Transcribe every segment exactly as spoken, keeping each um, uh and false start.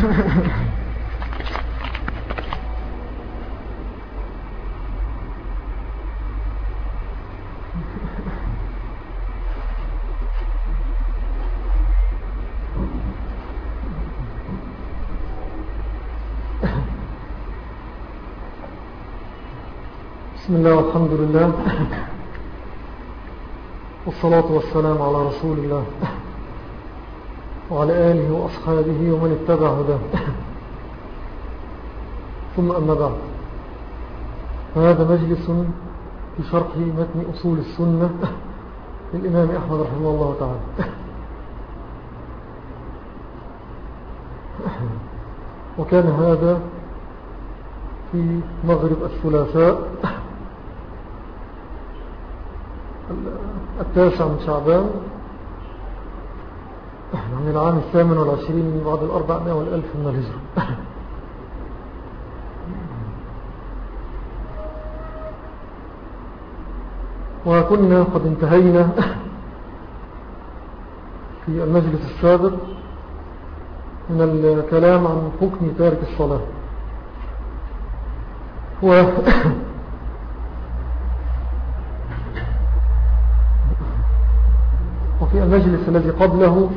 بسم الله والحمد لله والصلاة والسلام على رسول الله وعلى آله وأصحابه ومن اتبع هداه. ثم أما بعد، هذا مجلس في شرح متن أصول السنة للإمام أحمد رحمه الله تعالى. وكان هذا في مغرب الثلاثاء التاسع من شعبان من العام الثامن والعشرين من بعد الأربعمائة والألف من الهجرة. وكنا قد انتهينا في المجلس السابق من الكلام عن حكم تارك الصلاة. و وفي المجلس الذي قبله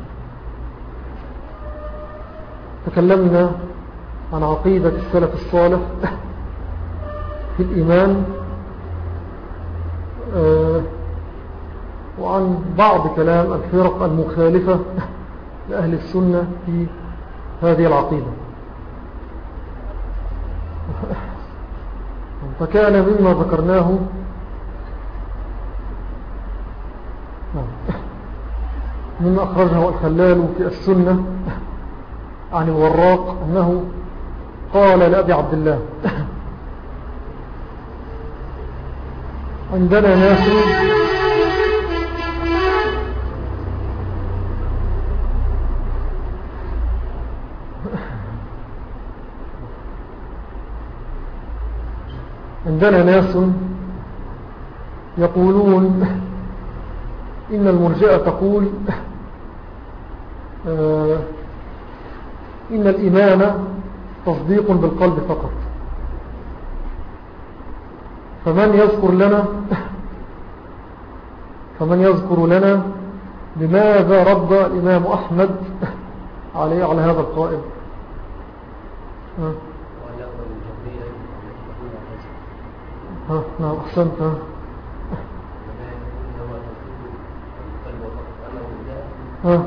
تكلمنا عن عقيدة السلف الصالح في الإيمان، وعن بعض كلام الفرق المخالفة لأهل السنة في هذه العقيدة. فكان مما ذكرناه مما أخرجه الخلال في السنة عن الوراق أنه قال لأبي عبد الله: عندنا ناس عندنا ناس يقولون إن المرجئة تقول آه إن الإيمان تصديق بالقلب فقط. فمن يذكر لنا فمن يذكر لنا لماذا رد الإمام أحمد عليه على هذا القائل؟ ها ها نعم أحسنت. ها ها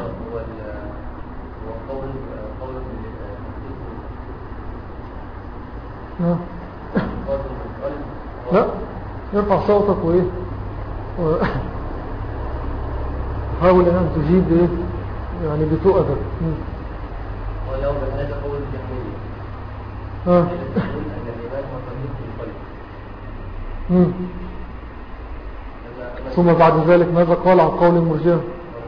لا يرفع صوتك وإيه حاول أن تجيب إيه يعني بتؤدب. ولو هذا قول الجهمية ها يقول أن الإيمان هو تصديق بالقلب، ثم بعد ذلك ماذا قال عن قول المرجئة؟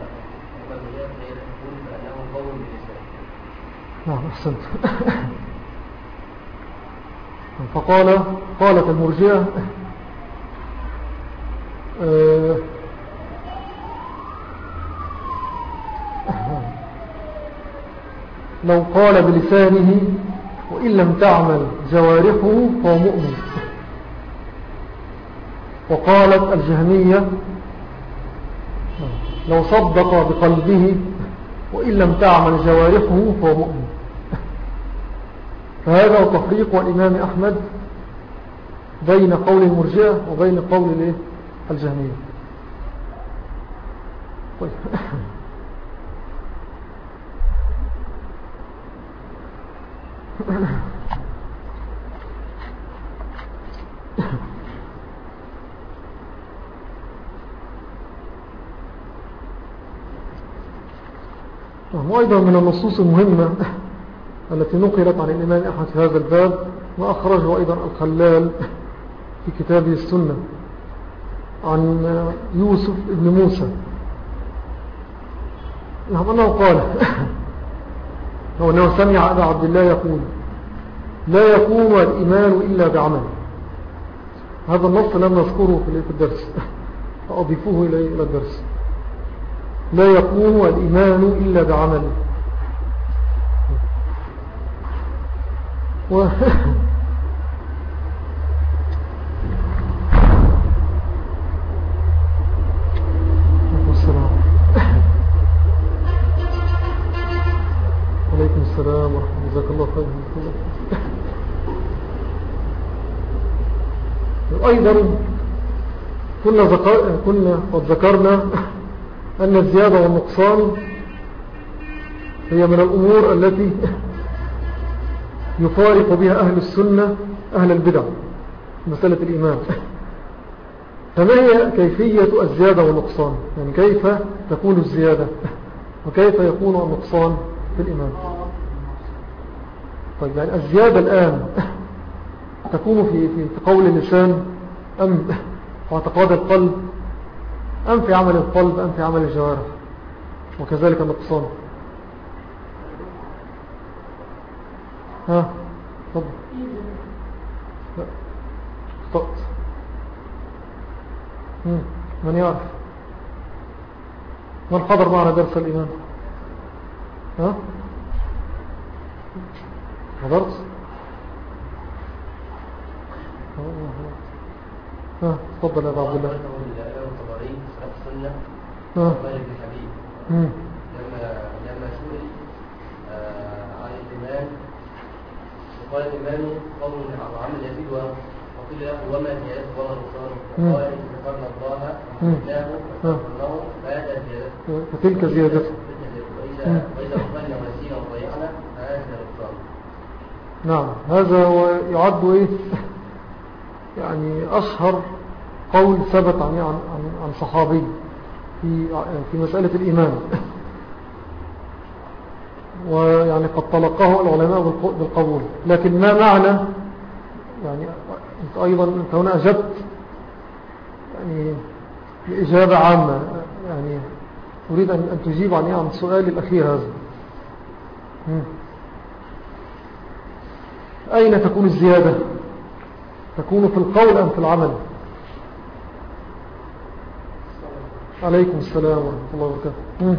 نعم أحسنت. فقال قالت المرجئة آه لو قال بلسانه وإن لم تعمل جوارحه فهو مؤمن. وقالت الجهمية لو صدق بقلبه وإن لم تعمل جوارحه فهو مؤمن. فهذا هو تفريق الإمام أحمد بين قول المرجئة وبين قول الجهمية. طيب. وأيضا من النصوص المهمة التي نقلت عن الإمام أحمد في هذا الباب وأخرجه أيضا الخلال في كتابه السنة عن يوسف ابن موسى، نعم أنه قال أنه سمع أبا عبد الله يقول: لا يقوم الإيمان إلا بعمل. هذا النص لم نذكره في الدرس فأضيفوه إلى الدرس. لا يقوم الإيمان إلا بعمل. و... السلام عليكم السلام ورحمة الله. جزاك الله خير. أيضا كنا, ذكر... كنا قد ذكرنا أن الزيادة والنقصان هي من الأمور التي يفارق بها أهل السنة أهل البدع مسألة الإيمان. فما هي كيفية الزيادة والنقصان؟ يعني كيف تكون الزيادة وكيف يكون النقصان في الإيمان؟ طيب يعني الزيادة الآن تكون في, في قول اللسان أم في اعتقاد القلب أم في عمل القلب أم في عمل الجوارح؟ وكذلك النقصان. ها طب لا اخطأت. من يعرف؟ من حضر معنا درس الإيمان؟ ها حضرت؟ ها تفضل يا أبو عبد الله. ها لما لما سئل عن الإيمان وقال الإيمان قول وعمل يزيد وقيل له وما زيادته ولا نقصانه قال إن ذكرنا الله وحمدناه وشكرناه فهذا زيادته فتلك زيادته وإذا وإذا أخبرنا ونسينا وضيعنا فهذا نقصان. نعم هذا هو يعد إيه يعني أشهر قول ثبت عن عن عن صحابي في في مسألة الإيمان، ويعني قد طلقه العلماء بالقبول. لكن ما معنى يعني أنت أيضا أنت هنا أجبت يعني إجابة عامة، يعني أريد أن تجيب عن عن السؤال الأخير هذا. أين تكون الزيادة؟ تكون في القول أم في العمل؟ عليكم السلام ورحمة الله وبركاته.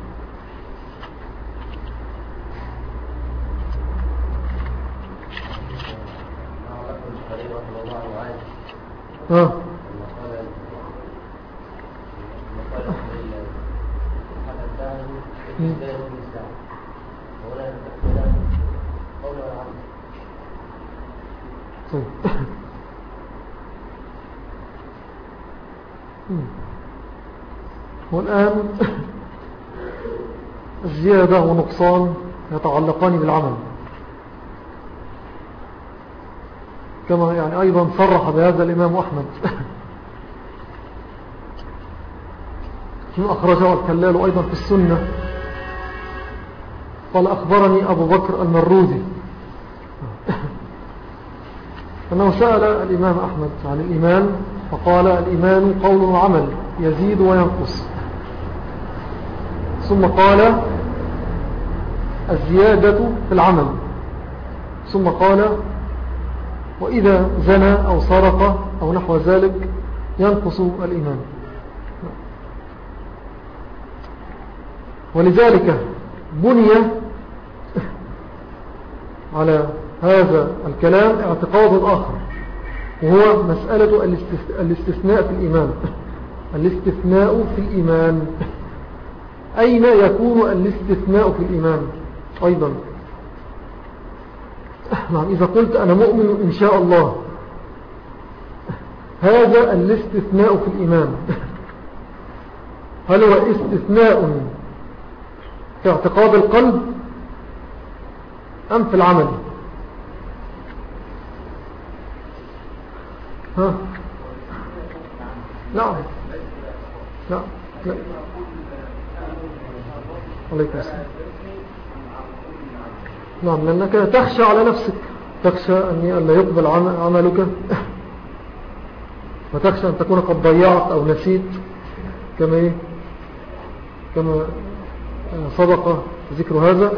ها طيب والآن الزيادة ونقصان يتعلقان بالعمل، كما يعني أيضا صرح بهذا الإمام أحمد فيما أخرجه الكلال أيضا في السنة. قال أخبرني أبو بكر المروزي أنه سأل الإمام أحمد عن الإيمان فقال الإيمان قول وعمل يزيد وينقص، ثم قال الزيادة في العمل، ثم قال وإذا زنى أو سرق أو نحو ذلك ينقص الإيمان. ولذلك بني على هذا الكلام اعتقاد آخر، وهو مسألة الاستثناء في الإيمان. الاستثناء في الإيمان، أين يكون الاستثناء في الإيمان أيضا؟ نعم إذا قلت أنا مؤمن إن شاء الله، هذا الاستثناء في الإيمان هل هو استثناء في اعتقاد القلب أم في العمل؟ ها نعم لا لا عليك السلام. نعم لأنك تخشى على نفسك، تخشى أن لا يقبل عملك، وتخشى أن تكون قد ضيعت أو نسيت، كما إيه كما سبق ذكر هذا.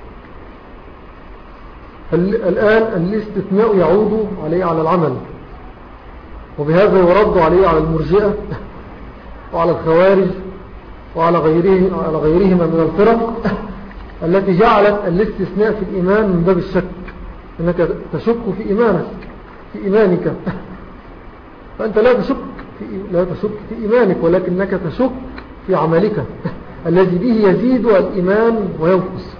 الآن الاستثناء يعود عليه على العمل، وبهذا يرد عليه على المرجئة وعلى الخوارج وعلى غيره على غيرهما من الفرق التي جعلت الاستثناء في الإيمان من باب الشك أنك تشك في إيمانك في إيمانك فأنت لا تشك في لا تشك في إيمانك، ولكنك تشك في عملك الذي به يزيد الإيمان وينقص،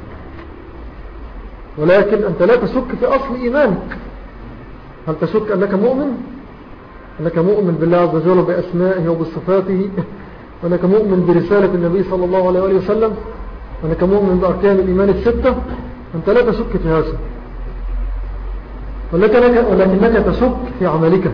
ولكن أنت لا تشك في أصل إيمانك. هل تشك أنك مؤمن؟ أنك مؤمن بالله عز وجل بأسمائه وبصفاته، وأنك مؤمن برسالة النبي صلى الله عليه وسلم، وأنك مؤمن بأركان الإيمان الستة. أنت لا تشك في هذا، ولكنك, ولكنك تشك في عملك.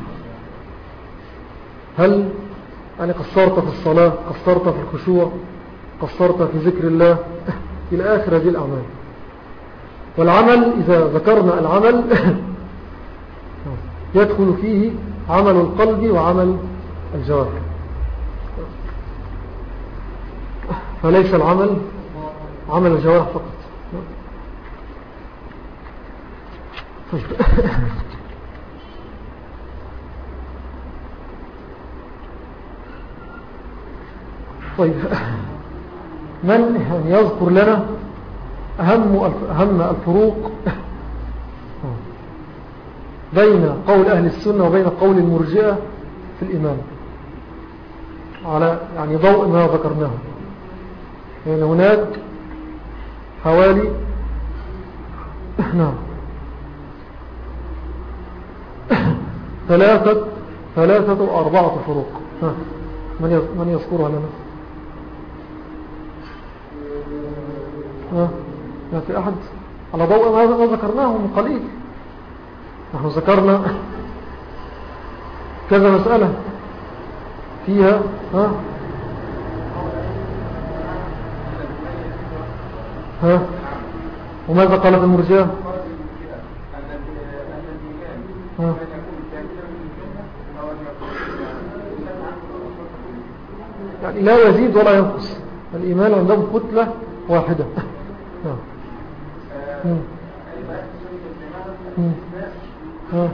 هل يعني قصرت في الصلاة، قصرت في الخشوع، قصرت في ذكر الله إلى آخر هذه الأعمال. والعمل إذا ذكرنا العمل يدخل فيه عمل القلب وعمل الجوارح، فليس العمل عمل الجوارح فقط. طيب، من يذكر لنا أهم أهم الفروق بين قول أهل السنة وبين قول المرجئة في الإيمان على يعني ضوء ما ذكرناه؟ يعني هناك حوالي نعم ثلاثة ثلاثة وأربعة فروق. من من يذكرها لنا؟ ما في أحد على ضوء ما ذكرناه من قليل. نحن ذكرنا كذا مسألة فيها ها ها وماذا قالت المرجئة؟ ها يعني لا يزيد ولا ينقص، الإيمان عندهم كتلة واحدة. مم. مم. ها.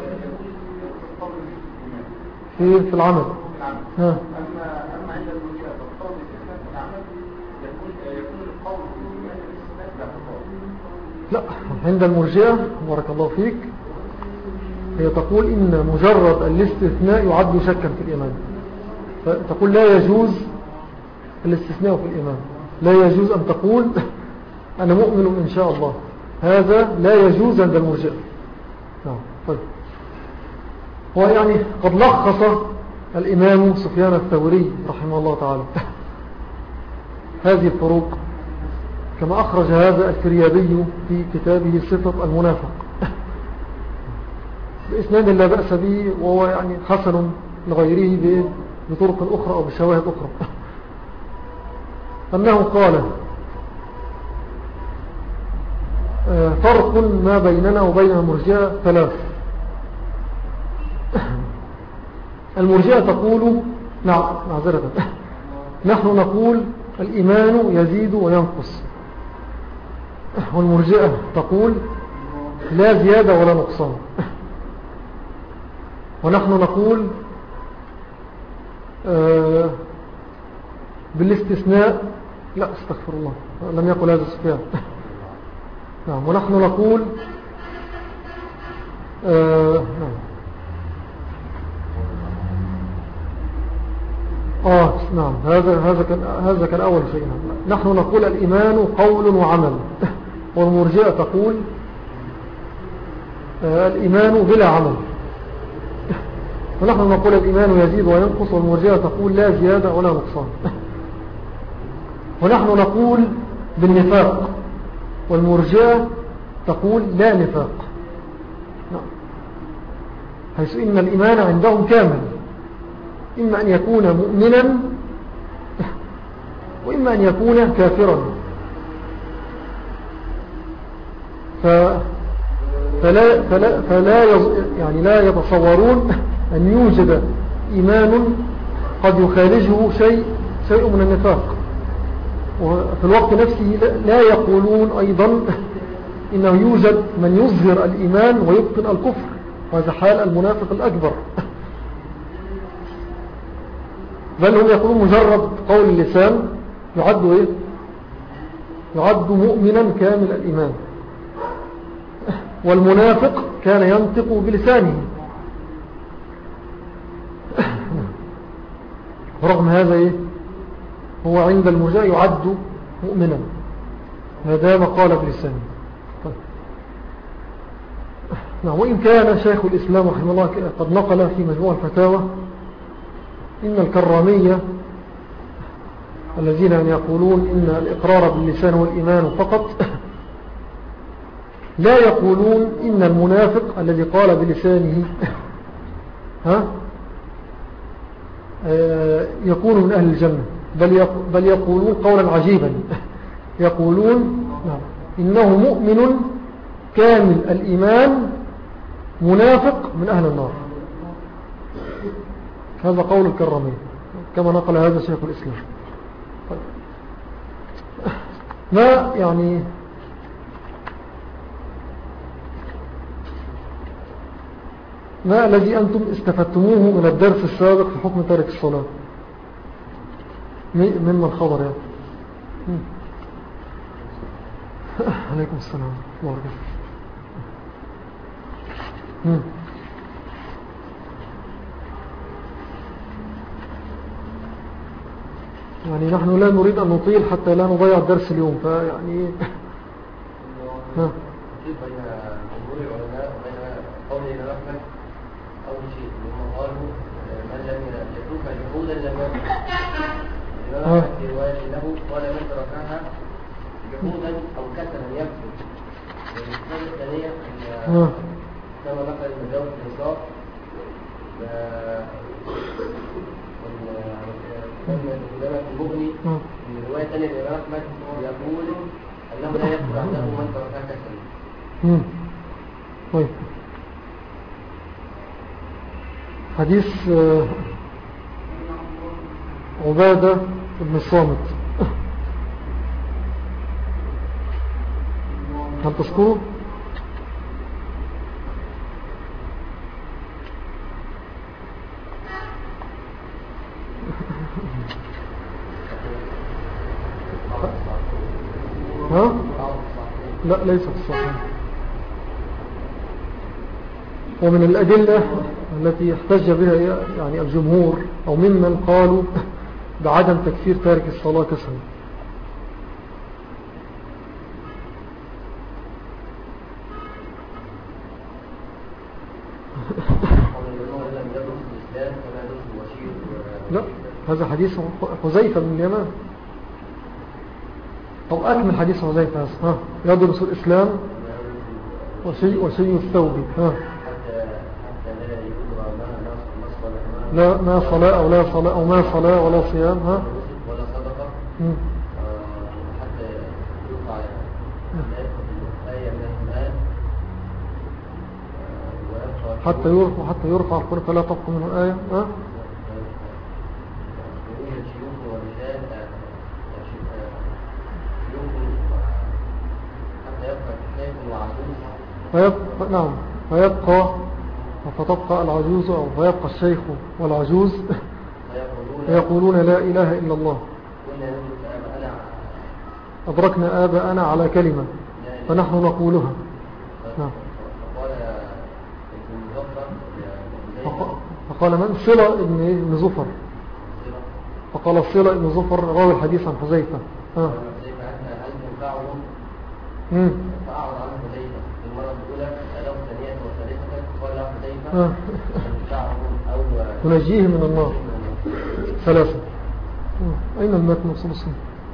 في في العمل. ها. أما أما عند المرجئة فالقول في العمل يكون يكون القول في الإيمان لا، عند المرجئة بارك الله فيك هي تقول إن مجرد الاستثناء يعد شكا في الإيمان، فتقول لا يجوز الاستثناء في الإيمان، لا يجوز أن تقول أنا مؤمن إن شاء الله، هذا لا يجوز عند المرجئة. طيب، هو يعني قد لخص الإمام سفيان الثوري رحمه الله تعالى هذه الفروق كما أخرج هذا الفريابي في كتابه صفة المنافق بإسناد لا بأس به، وهو يعني حسن لغيره بطرق أخرى أو بشواهد أخرى، أنه قال فرق ما بيننا وبين المرجئة ثلاث. المرجئة تقول نعم معذرة نحن نقول الإيمان يزيد وينقص، والمرجئة تقول لا زيادة ولا نقصان، ونحن نقول آه بالاستثناء لا استغفر الله لم يقل هذا سفيان نعم، ونحن نقول آه نعم آه نعم هذا هذا كان هذا كان أول شيء. نحن نقول الإيمان قول وعمل، والمرجئة تقول آه الإيمان بلا عمل، ونحن نقول الإيمان يزيد وينقص، والمرجئة تقول لا زيادة ولا نقصان. ونحن نقول بالنفاق، والمرجئة تقول لا نفاق، حيث إن الإيمان عندهم كامل، إما أن يكون مؤمنا وإما أن يكون كافرا. ف فلا, فلا, فلا يعني لا يتصورون أن يوجد إيمان قد يخالجه شيء شيء من النفاق، وفي الوقت نفسه لا يقولون أيضا إنه يوجد من يظهر الإيمان ويبطن الكفر، وهذا حال المنافق الأكبر، بل هم يقولون مجرد قول اللسان يعد إيه؟ يعد مؤمنا كامل الإيمان. والمنافق كان ينطق بلسانه. رغم هذا إيه؟ هو عند المرجئة يعد مؤمنا ما دام قال بلسانه. طيب. نعم. وإن كان شيخ الإسلام رحمه الله قد نقل في مجموع الفتاوى إن الكرامية الذين يقولون إن الإقرار باللسان هو الإيمان فقط لا يقولون إن المنافق الذي قال بلسانه ها يكون من أهل الجنة، بل يقولون قولا عجيبا، يقولون إنه مؤمن كامل الإيمان منافق من أهل النار. هذا قول الكرامي كما نقل هذا شيخ الإسلام. ما يعني ما الذي أنتم استفدتموه من الدرس السابق في حكم تارك الصلاة ممن خبر يعني؟ عليكم السلام الله عليكم. يعني نحن لا نريد أن نطيل حتى لا نضيع الدرس اليوم، فيعني ها بين جمهور العلماء وبين قول الإمام أحمد أول شيء هم قالوا من لم يترك جحودا لم يكن. الإمام أحمد في رواية له قال من تركها جحودا أو كسلا يكفر. والمسألة الثانية أن كما نقل المجاور في النصاب لما في المغني من رواية ثانية الإمام أحمد يقول أنه لا يكفر عنه من تركها كسلا. طيب. حديث عبادة بن الصامت هل تذكره؟ ها؟ لا ليس في الصحيح. ومن الأدلة التي احتج بها يعني الجمهور أو ممن قالوا بعدم تكفير تارك الصلاة كسلا. لا هذا حديث حذيفة بن اليمان أو أكمل حديث حذيفة. ها يدرس الإسلام وشيء وشيء الثوب. ها لا ما صلاة أو لا صلاة أو ما صلاة ولا صيام. ها ولا صدقة حتى يرفع آية من المال حتى يرفع حتى يرفع القرآن فلا تبقى منه آية. ها فيبقى نعم فيبقى فتبقى العجوز أو فيبقى الشيخ والعجوز فيقولون لا إله إلا الله أدركنا آباءنا على كلمة فنحن نقولها. نعم. فقال من صلة ابن زفر فقال صلة ابن زفر راوي الحديث عن حذيفة. ها امم فأعرض عنه حذيفة المرة الأولى ألو ثانية وثالثة قال له حذيفة أو تنجيه من النار ثلاثة. أين المتن وصل الصلاة؟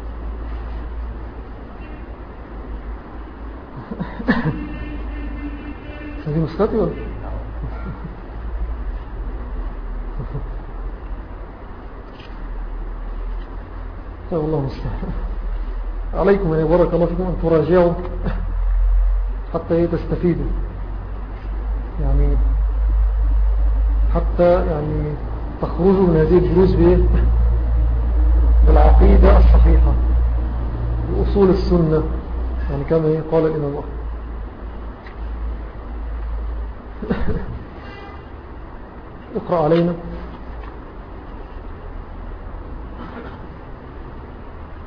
هذه مسكتي ولا طيب الله مستحيل. عليكم أن يبارك الله فيكم أن تراجعوا حتى تستفيدوا يعني حتى يعني تخرجوا من هذه الدروس بالعقيدة الصحيحة بأصول السنة يعني كما قال الإمام أحمد. اقرأ علينا.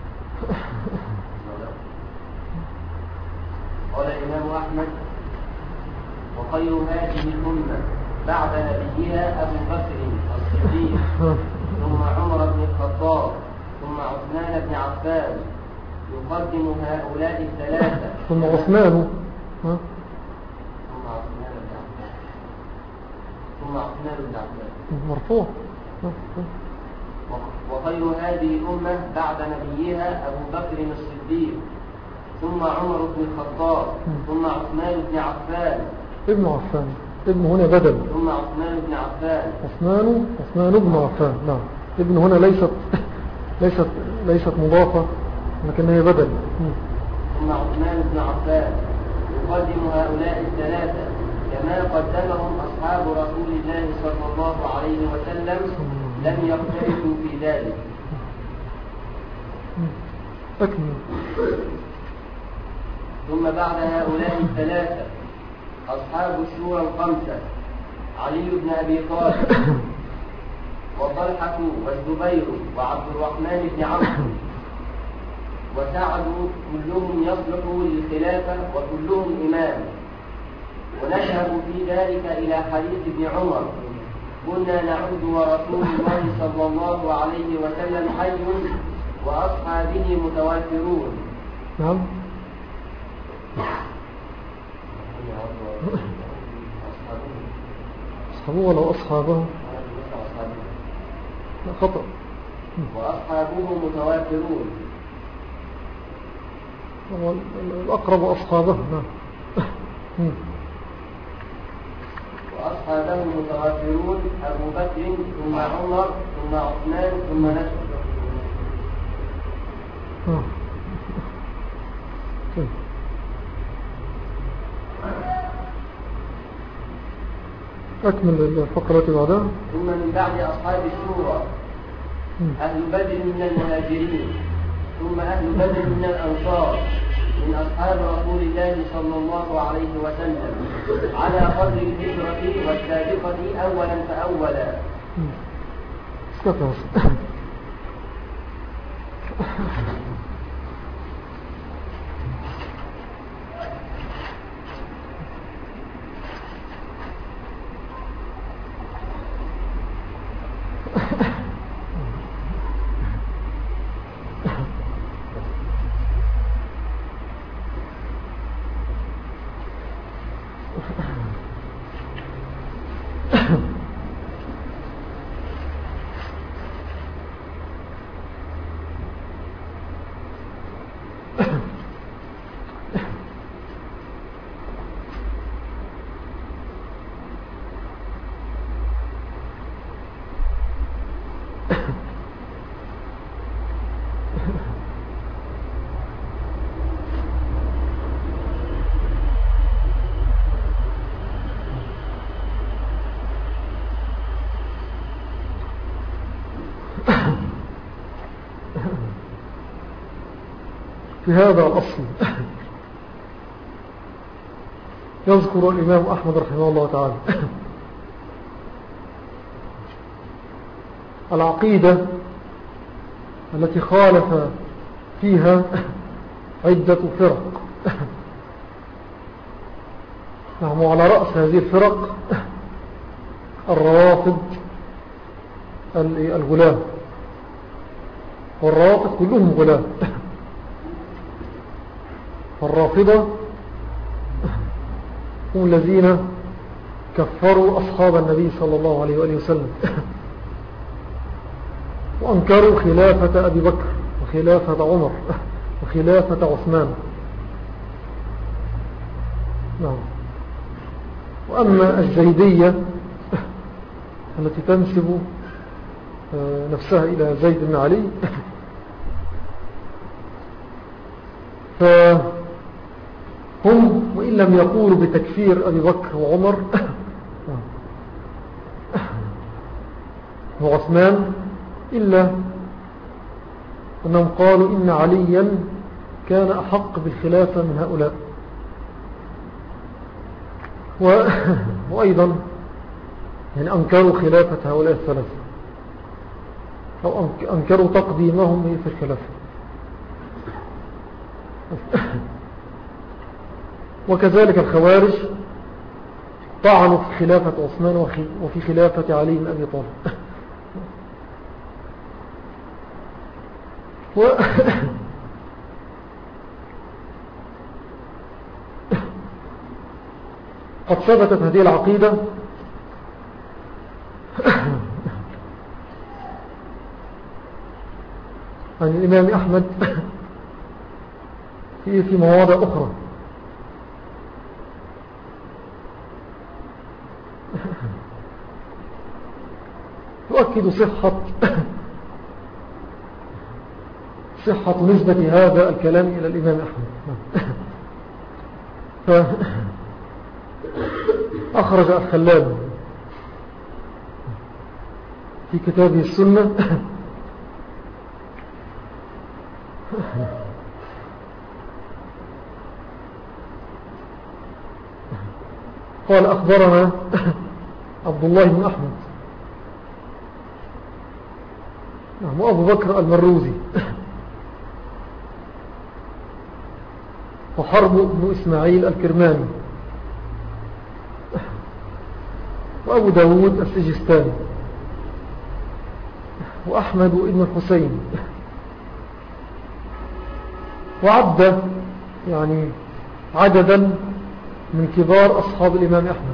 قال الإمام أحمد وخير هذه الأمة بعد نبيها أبو بكر الصديق ثم عمر بن الخطاب ثم عثمان بن عفان يقدم هؤلاء الثلاثة ثم عثمان ها ثم عثمان بن عفان ثم عثمان بن عفان مرفوع. وخير هذه الأمة بعد نبيها أبو بكر الصديق ثم عمر بن الخطاب ثم عثمان بن عفان ابن عفان ابن هنا بدل ثم عثمان بن عفان عثمان عثمان بن عفان. نعم ابن هنا ليست ليست ليست مضافة لكنها بدل. ثم عثمان بن عفان يقدم هؤلاء الثلاثة كما قدمهم أصحاب رسول الله صلى الله عليه وسلم لم يختلفوا في ذلك. أكمل. ثم بعد هؤلاء الثلاثة أصحاب الشورى الخمسة علي بن أبي طالب وطلحة والزبير وعبد الرحمن بن عوف وسعد كلهم يصلح للخلافة وكلهم إمام. ونشهد في ذلك إلى حديث ابن عمر كنا نعود ورسول الله صلى الله عليه وسلم حي وأصحابه متوافرون. نعم أصحابه ولا أصحابه خطأ. وأصحابه متوافرون. الأقرب أصحابه. نعم وأصحابه متوافرون أبو بكر ثم عمر ثم عثمان ثم نشر. أكمل الفقرة بعدها. ثم من بعد أصحاب الشورى أهل بدر من المهاجرين ثم أهل بدر من الأنصار من أصحاب رسول الله صلى الله عليه وسلم على قدر الهجرة والسابقة أولا فأولا. في هذا الأصل يذكر الإمام أحمد رحمه الله تعالى العقيدة التي خالف فيها عدة فرق. نعم وعلى رأس هذه الفرق الروافض الغلاة، والروافض كلهم غلاة. الرافضة هم الذين كفروا أصحاب النبي صلى الله عليه وآله وسلم وأنكروا خلافة أبي بكر وخلافة عمر وخلافة عثمان. نعم. وأما الزيدية التي تنسب نفسها إلى زيد بن علي فهم وإن لم يقولوا بتكفير أبي بكر وعمر وعثمان إلا أنهم قالوا إن عليا كان أحق بالخلافة من هؤلاء. و... وأيضا يعني أنكروا خلافة هؤلاء الثلاثة أو أنكروا تقديمهم في الخلافة. وكذلك الخوارج طعنوا في خلافة عثمان وفي خلافة علي بن أبي طالب. و قد ثبتت هذه العقيدة عن الإمام أحمد في في مواضع أخرى. تؤكد صحة صحة نسبة هذا الكلام إلى الإمام أحمد. فأخرج الخلال في كتابه السنة قال أخبرنا عبد الله بن أحمد وأبو بكر المروزي وحرب بن إسماعيل الكرماني وأبو داود السجستاني وأحمد بن الحسين، وعد يعني عددا من كبار أصحاب الإمام أحمد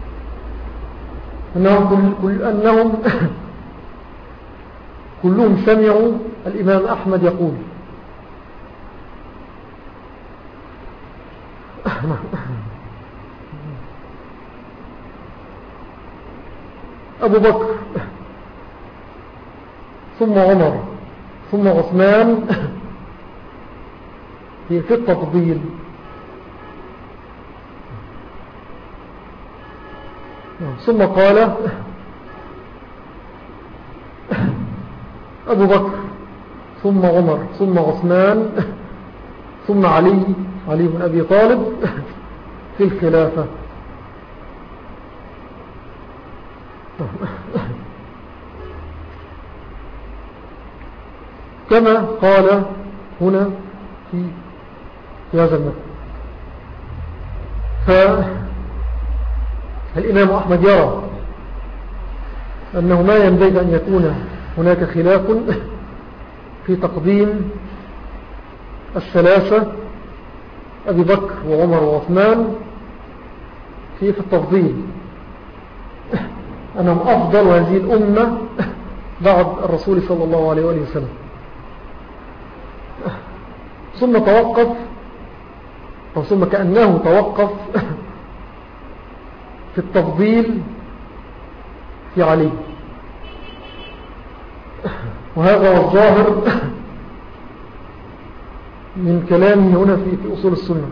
أنهم, كل أنهم كلهم سمعوا الإمام أحمد يقول أبو بكر ثم عمر ثم عثمان في التفضيل، ثم قال أبو بكر ثم عمر ثم عثمان ثم علي علي بن أبي طالب في الخلافة. كما قال هنا في في هذا المثل. فالإمام أحمد يرى أنه ما ينبغي أن يكون هناك خلاف في تقديم الثلاثة أبي بكر وعمر وعثمان في في التفضيل، أنهم أفضل هذه الأمة بعد الرسول صلى الله عليه وآله وسلم. ثم توقف أو ثم كأنه توقف في التفضيل في علي، وهذا هو الظاهر من كلامه هنا في, في أصول السنة،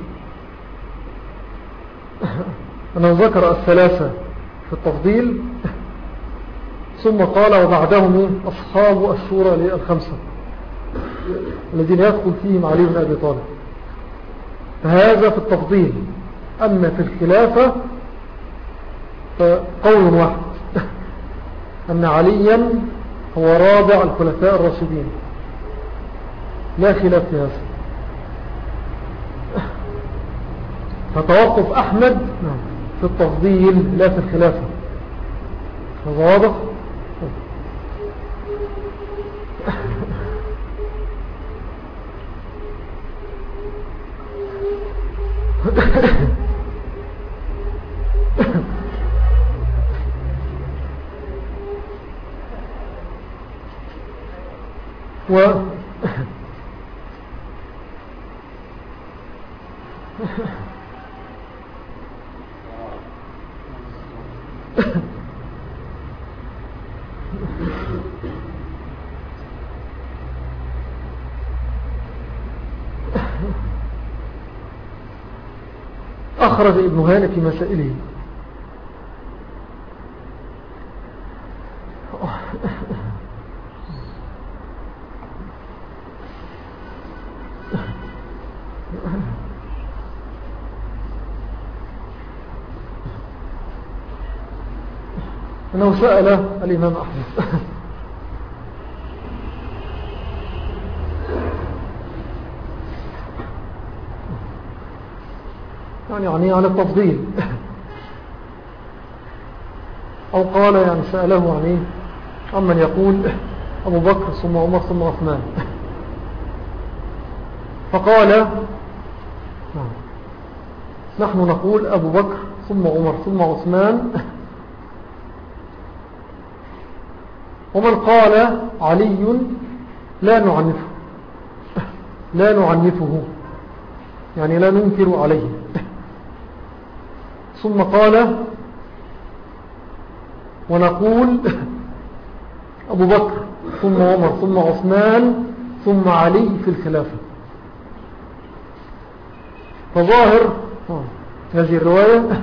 أنه ذكر الثلاثة في التفضيل ثم قال وبعدهم أصحاب الشورى الخمسة الذين يدخل فيهم علي بن أبي طالب. فهذا في التفضيل. أما في الخلافة فقول واحد أن عليا هو رابع الخلفاء الراشدين، لا خلاف في هذا. فتوقف أحمد في التفضيل لا في الخلافة. هذا واضح؟ و أخرج ابن هانئ في مسائله أنه سأل الإمام أحمد يعني يعني عن التفضيل، أو قال يعني سأله عن إيه عمن يقول أبو بكر ثم عمر ثم عثمان، فقال نحن نقول أبو بكر ثم عمر ثم عثمان، ومن قال علي لا نعنفه لا نعنفه يعني لا ننكر عليه. ثم قال ونقول أبو بكر ثم عمر ثم عثمان ثم علي في الخلافة. فظاهر هذه الرواية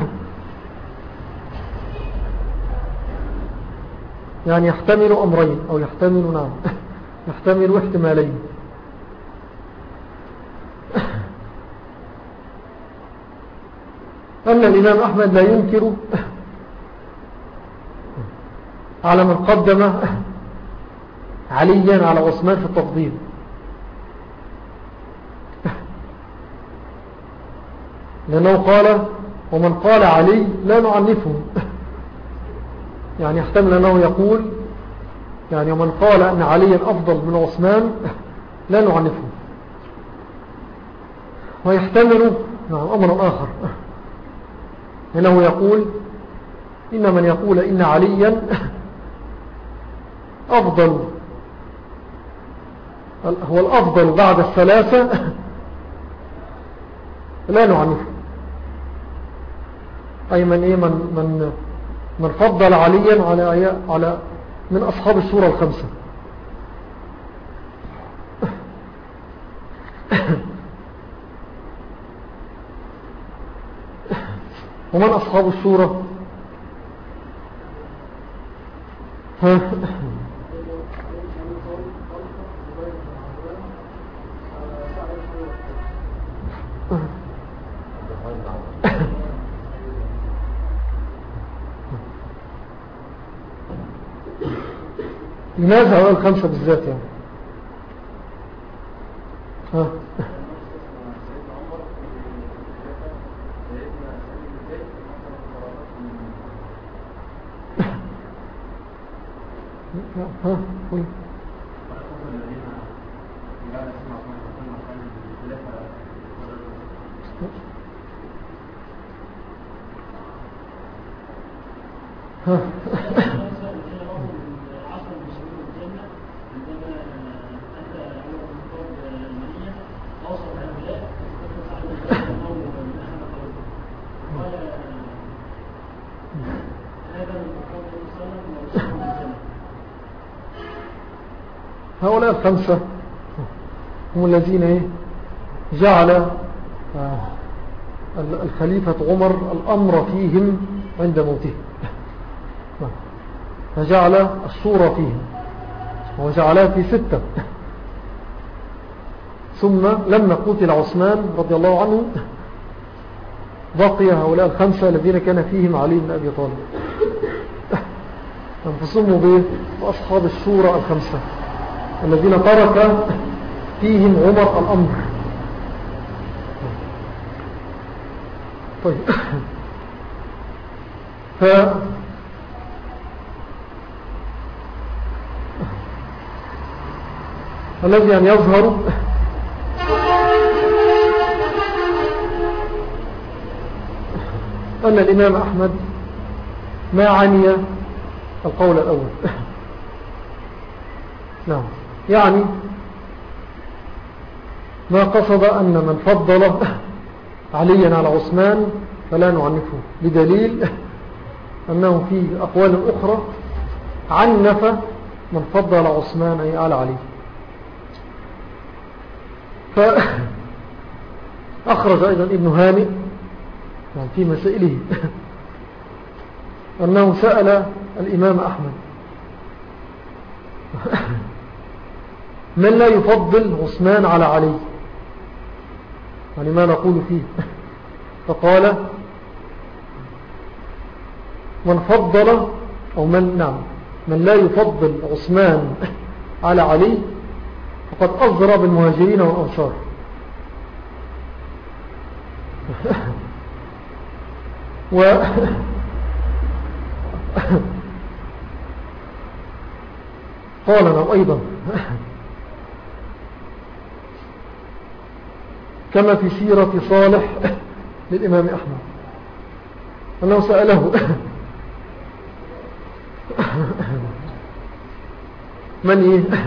يعني يحتمل أمرين أو يحتمل نعم يحتمل احتمالين. أن الإمام أحمد لا ينكر على من قدم عليا على عثمان في التفضيل، لأنه قال ومن قال علي لا نعنفه، يعني يحتمل أنه يقول يعني ومن قال أن عليا أفضل من عثمان لا نعنفه. ويحتمل نعم أمر آخر، لأنه يقول إن من يقول إن عليا أفضل هو الأفضل بعد الثلاثة لا نعنفه، أي من إيه من من من فضل عليا على على من أصحاب الشورى الخمسة. ومن أصحاب الشورى؟ ها لماذا هؤلاء الخمسة بالذات يعني؟ ها ها قل ها هؤلاء الخمسة هم الذين جعل الخليفة عمر الأمر فيهم عند موته، فجعل الصورة فيهم وجعلها في ستة. ثم لما قتل عثمان رضي الله عنه بقي هؤلاء الخمسة الذين كان فيهم علي بن أبي طالب، فسموا بأصحاب الشورى الخمسة الذين ترك فيهم عمر الأمر. طيب ف الذي أن يظهر أن الإمام أحمد ما عني القول الأول، نعم يعني ما قصد أن من فضل عليا على عثمان فلا نعنفه، بدليل أنه في أقوال أخرى عنف من فضل عثمان أي على علي. فأخرج أيضا ابن هانئ في مسائله أنه سأل الإمام أحمد من لا يفضل عثمان على علي، يعني ما نقول فيه؟ فقال من فضل أو من نعم من لا يفضل عثمان على علي فقد أضرب بالمهاجرين والأنصار. و قال نعم أيضا كما في سيرة صالح للإمام أحمد أنه سأله من إيه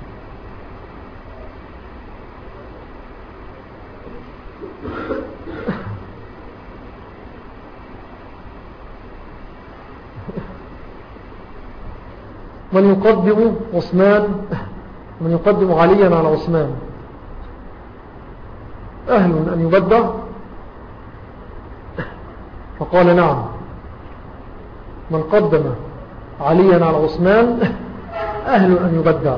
من يقدم عثمان من يقدم عليا على عثمان أهل أن يبدع فقال نعم من قدم عليا على عثمان أهل أن يبدع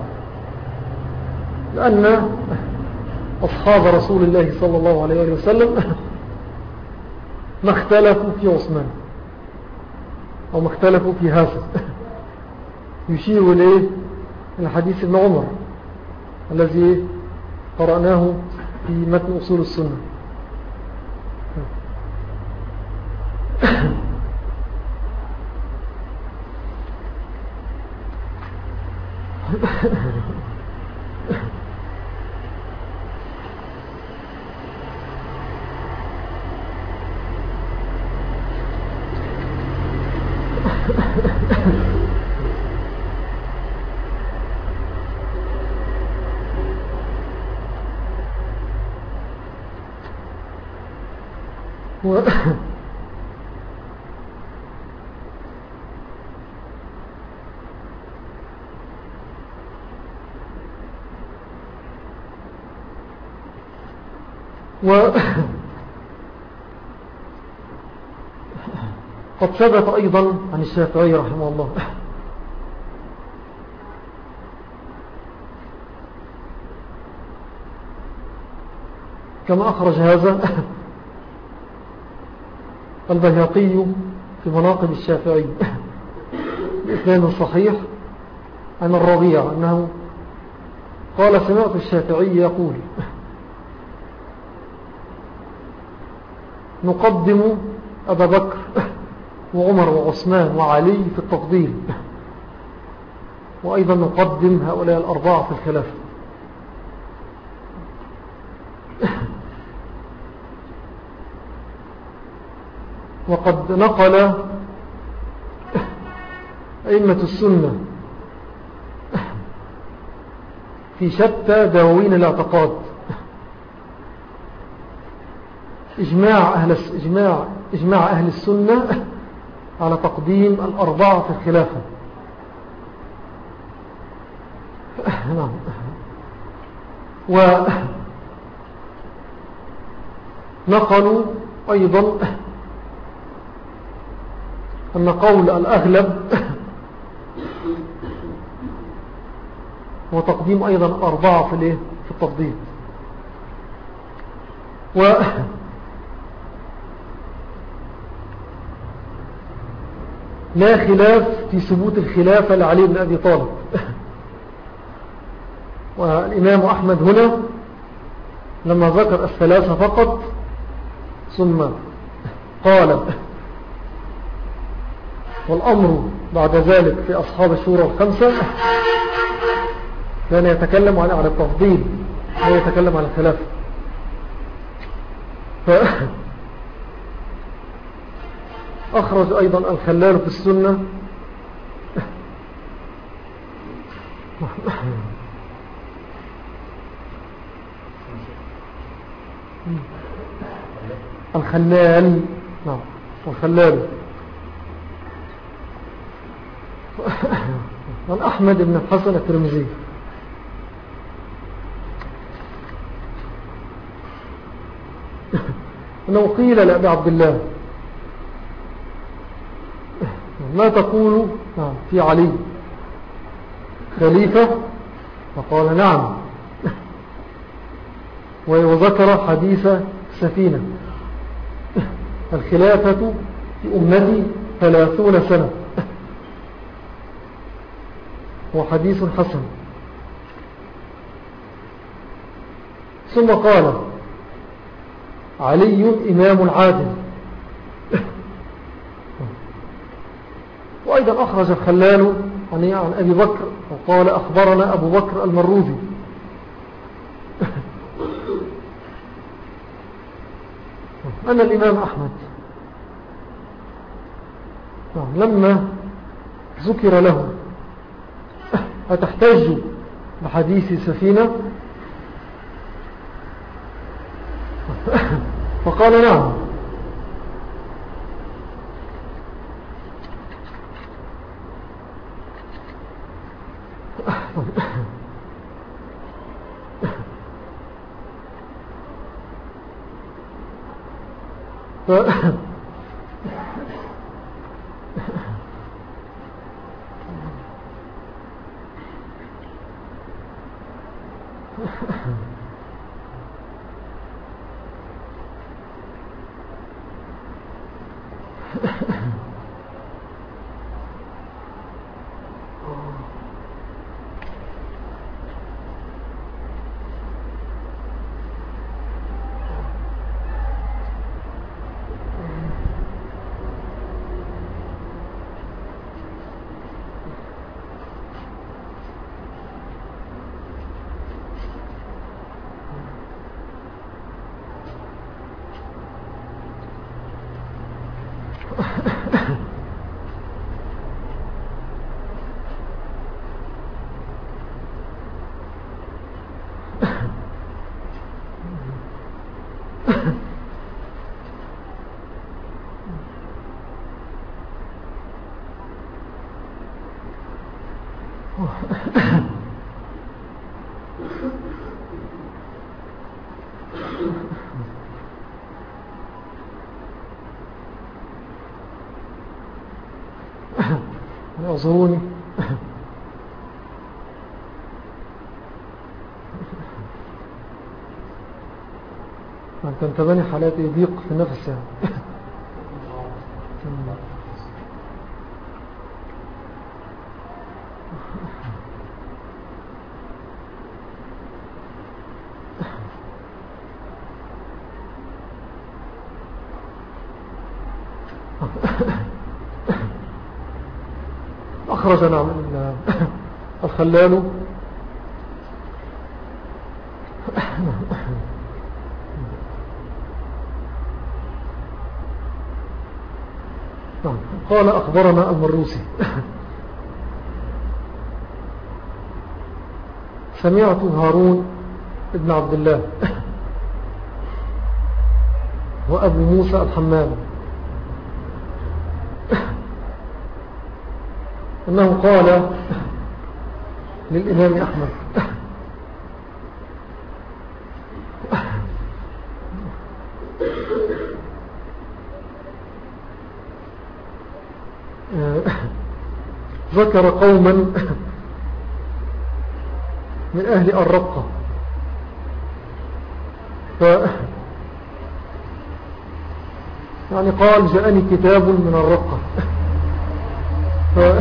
لأن أصحاب رسول الله صلى الله عليه وسلم ما اختلفوا في عثمان أو ما اختلفوا في هذا يشير إليه إلى حديث ابن عمر الذي قرأناه في متن أصول السنة و و قد ثبت أيضا عن الشافعي رحمه الله كما أخرج هذا البيهقي في مناقب الشافعي بإسناد صحيح عن الربيع أنه قال سمعت الشافعي يقول نقدم أبا بكر وعمر وعثمان وعلي في التفضيل وأيضا نقدم هؤلاء الأربعة في الخلافة وقد نقل أئمة السنة في شتى دواوين الاعتقاد إجماع أهل, إجماع إجماع أهل السنة على تقديم الأربعة في الخلافة نعم ونقلوا أيضا أن قول الأغلب وتقديم أيضا الأربعة في, في التفضيل و لا خلاف في ثبوت الخلافة لعلي بن أبي طالب والإمام أحمد هنا لما ذكر الثلاثة فقط ثم قال والأمر بعد ذلك في أصحاب الشورى الخمسة كان يتكلم عن على التفضيل لا يتكلم عن الخلافة أخرج أيضا الخلال في السنة الخلال نعم الخلال عن أحمد بن الحسن الترمذي أنه قيل لأبي عبد الله ما تقول في علي خليفة فقال نعم وذكر حديث سفينة الخلافة في أمتي ثلاثون سنة وحديث حسن ثم قال علي إمام عادل وأيضا أخرج الخلال عن أبي بكر وقال أخبرنا أبو بكر المروذي. أنا الإمام أحمد لما ذكر له أتحتاج بحديث سفينة فقال نعم. ف... اعذروني. أنت انتبني حالات ضيق في النفس يعني. أخرجنا من الخلال قال أخبرنا المروسي سمعت هارون ابن عبد الله وأبو موسى الحمام أنه قال للإمام أحمد ذكر قوما من أهل الرقة ف يعني قال جاءني كتاب من الرقة ف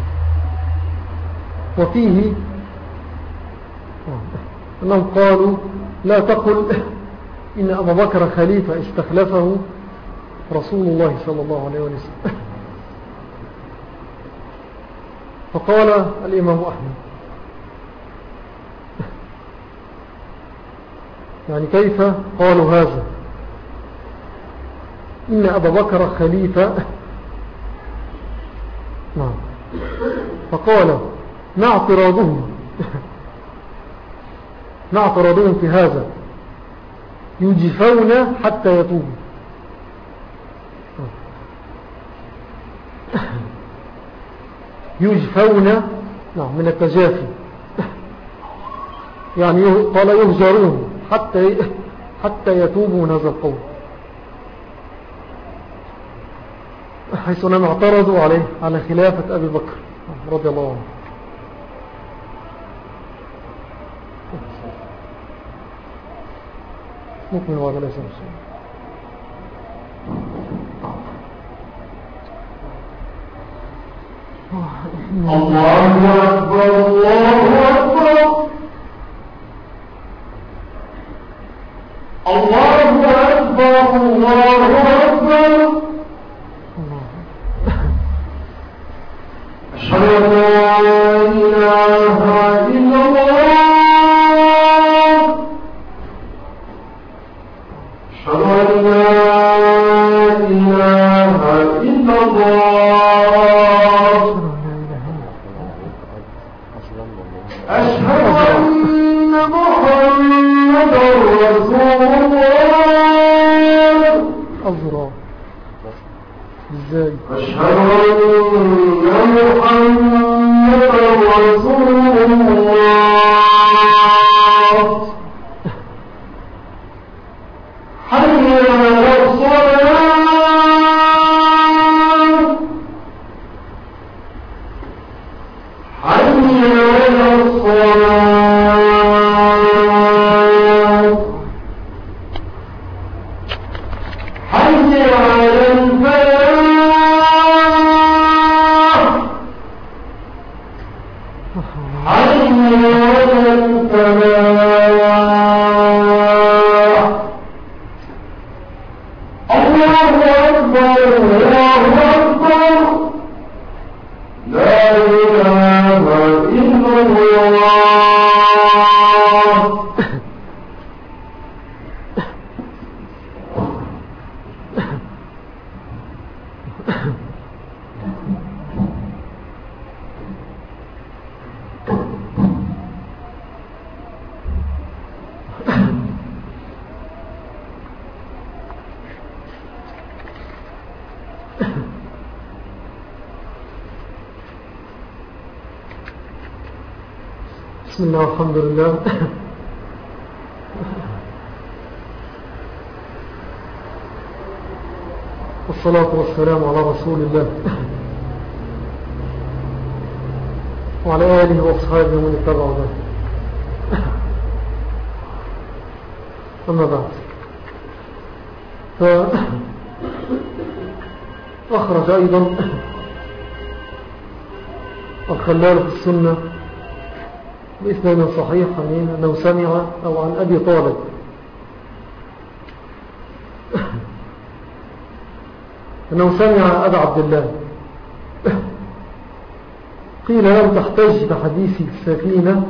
وفيه أنهم قالوا لا تقل إن أبا بكر خليفة استخلفه رسول الله صلى الله عليه وسلم. فقال الإمام أحمد يعني كيف قالوا هذا إن أبا بكر خليفة. نعم. فقال ما اعتراضهم ما اعتراضهم في هذا يجفون حتى يتوبوا. يجفون نعم من التجافي يعني قال يهجرون حتى حتى يتوبوا من هذا القول حيث أنهم اعترضوا عليه على خلافة أبي بكر رضي الله عنه. نكمل بعد الله سبحانه. الله أكبر الله أكبر الله أكبر الله أكبر أشهد أن لا إله إلا الله أشهد أن لا إله إلا الله أشهد أن محمدا رسول الله أزرع إزاي أشهد أن محمدا رسول الله حي على الصلاة حي على الصلاة حي على الفلاح حي على الفلاح الله أكبر الله أكبر لا إله إلا الله بسم الله والحمد لله والصلاة والسلام على رسول الله وعلى آله وأصحابه من اتبع ذلك. أما بعد فأخرج أيضا الخلال في السنة بإسناد صحيح أنه سمع أو عن أبي طالب أنه سمع أبا عبد الله قيل لم تحتج بحديث السفينة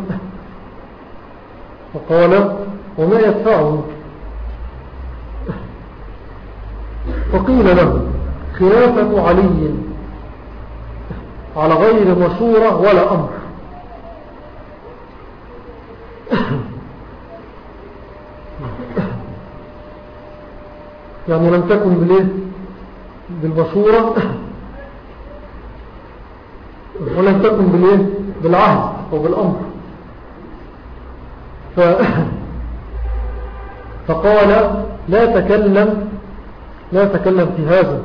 فقال وما يدفعني فقيل له خلافة علي على غير مشورة ولا أمر يعني لم تكن بالإيه بالمشورة ولم تكن بالإيه بالعهد أو بالأمر ف... فقال لا تكلم لا تكلم في هذا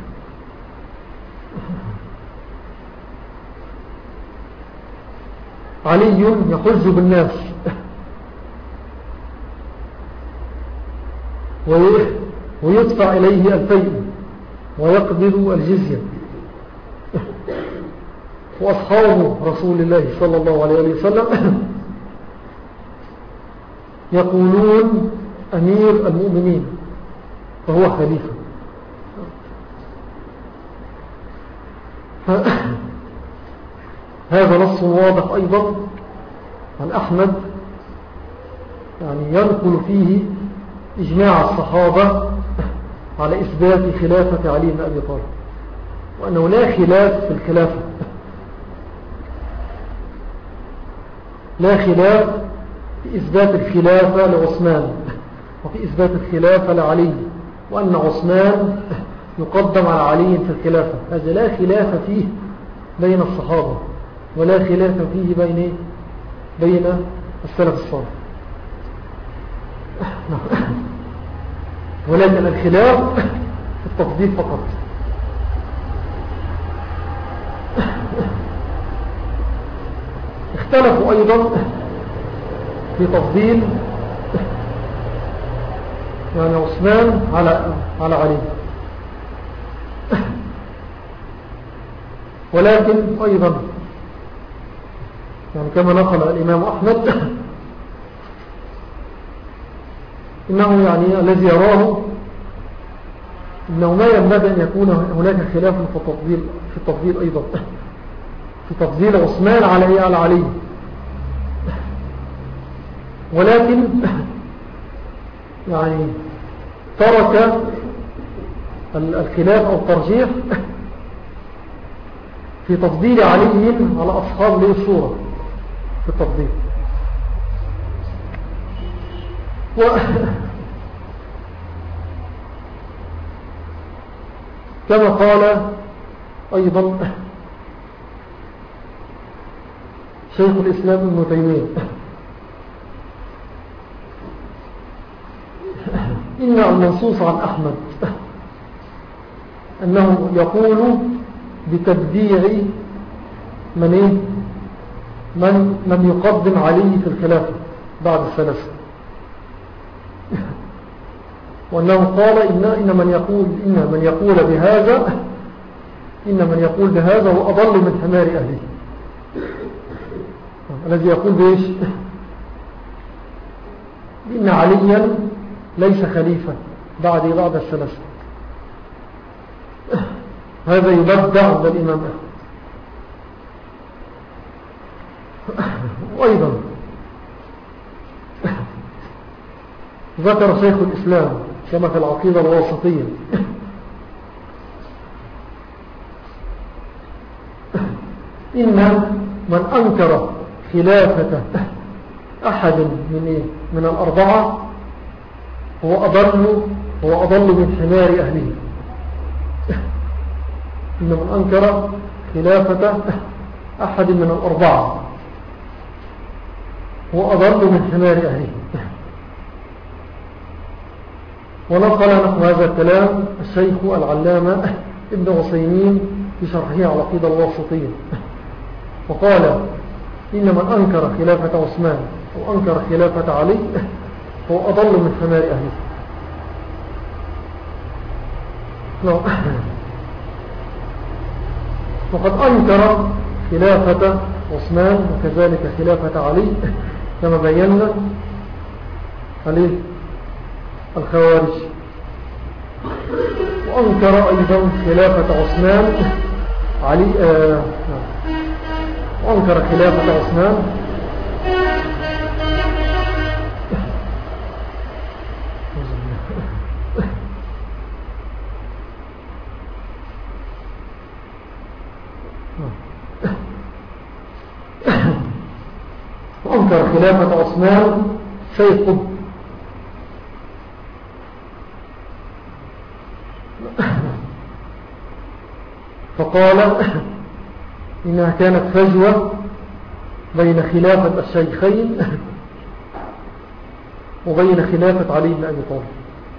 علي يحج بالناس ويدفع إليه الفيء ويقبل الجزية وأصحاب رسول الله صلى الله عليه وسلم يقولون أمير المؤمنين فهو خليفة. هذا نص واضح أيضا عن أحمد يعني ينقل فيه إجماع الصحابة على إثبات خلافة علي بن أبي طالب وأنه لا خلاف في الخلافة لا خلاف في إثبات الخلافة لعثمان وفي إثبات الخلافة لعلي وأن عثمان يقدم على علي في الخلافة. هذا لا خلاف فيه بين الصحابة ولا خلاف فيه بين بين السلف الصالح ولكن الخلاف في التفضيل فقط. اختلفوا أيضا في تفضيل يعني عثمان على على علي ولكن أيضا يعني كما نقل الإمام أحمد إنه يعني الذي يراه إنه ما ينبغي أن يكون هناك خلاف في التفضيل في التفضيل أيضا في تفضيل عثمان على إيه على علي، ولكن يعني ترك الخلاف أو الترجيح في تفضيل علي على أصحاب ليه الشورى في التفضيل. و كما قال أيضا شيخ الإسلام ابن تيمية إن المنصوص عن أحمد أنه يقول بتبديع من إيه؟ من لم يقدم عليه في الخلافة بعد الثلاثة، وأنه قال إن, إن من يقول إن من يقول بهذا إن من يقول بهذا هو أضل من حمار أهله. الذي يقول بإيش؟ إن عليا ليس خليفة بعد بعد الثلاثة، هذا يبدع عند الإمام أحمد. وأيضا ذكر شيخ الإسلام كما في العقيدة الواسطية إن من أنكر خلافة أحد من, إيه؟ من الأربعة هو أضل هو أضل من حمار أهله. إن من أنكر خلافة أحد من الأربعة هو أضل من حمار أهله. ونقل نحو هذا الكلام الشيخ العلامة ابن عثيمين في شرحه على العقيدة الواسطية، وقال إن من أنكر خلافة عثمان وأنكر خلافة علي هو أضل من حمار أهله. وقد أنكر خلافة عثمان وكذلك خلافة علي كما بينا عليه الخوارج، وأنكر أيضا خلافة عثمان علي آه وأنكر خلافة عثمان وأنكر خلافة عثمان سيد قطب، فقال إنها كانت فجوة بين خلافة الشيخين وبين خلافة علي بن أبي طالب،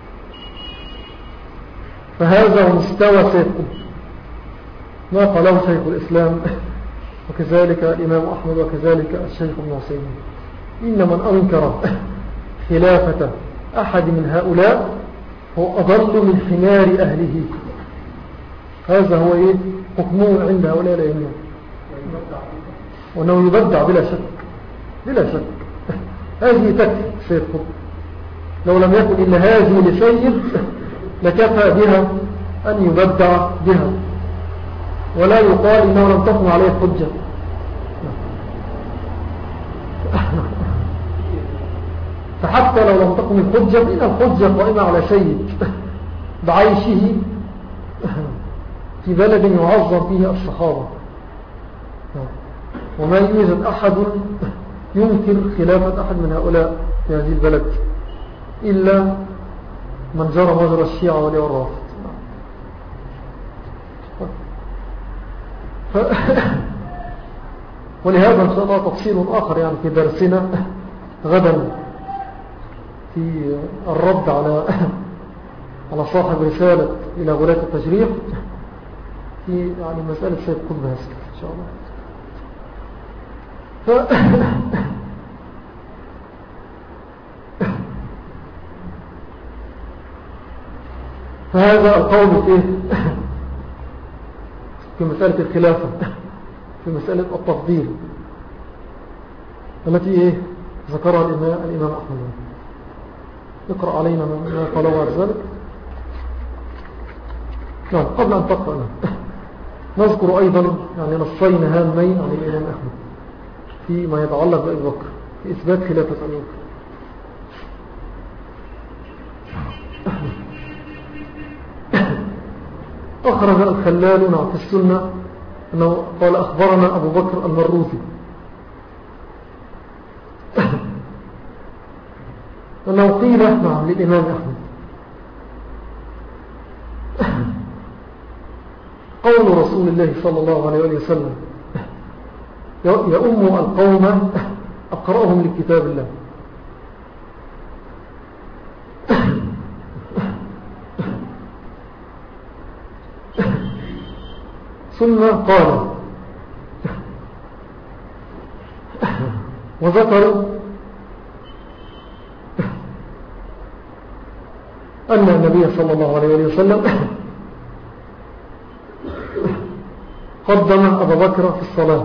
فهذا مستوى سيد قطب ما قاله شيخ الإسلام وكذلك الإمام أحمد وكذلك الشيخ ابن عثيمين. إن من أنكر خلافة أحد من هؤلاء هو أضل من حمار أهله. هذا هو إيه حكمه عند هؤلاء الأئمة، وأنه يبدع بلا شك بلا شك. هذه تكفي سيد قطب، لو لم يكن إلا هذه لسيد لكفى بها أن يبدع بها، ولا يقال إنه لم تقم عليه حجة. فحتى لو لم تقم الحجة إن الحجة قائمة على سيد بعيشه في بلد يعظم فيه الصحابة، وما يوجد أحد ينكر خلافة أحد من هؤلاء في هذه البلد إلا من جرى مجرى الشيعة والرافض. ف... ولهذا إن شاء الله تفصيل آخر يعني في درسنا غدا في الرد على على صاحب رسالة إلى ولاة التجريح في يعني مسألة سيد قطب هاسك إن شاء الله. ف... فهذا القول في في مسألة الخلافة، في مسألة التفضيل التي إيه ذكرها الإمام, الإمام أحمد. اقرأ علينا ما قالوا بعد ذلك. نعم قبل أن تقرأ نذكر أيضا يعني نصين هامين عن الإمام أحمد فيما يتعلق بأبي بكر في إثبات خلافة أبي بكر. أخرج الخلال في السنة أنه قال أخبرنا أبو بكر المروزي أنه قيل نعم للإمام أحمد قول رسول الله صلى الله عليه وسلم يؤم القوم أقرأهم لكتاب الله. ثم قال وذكر أن النبي صلى الله عليه وسلم قدم أبا بكر في الصلاة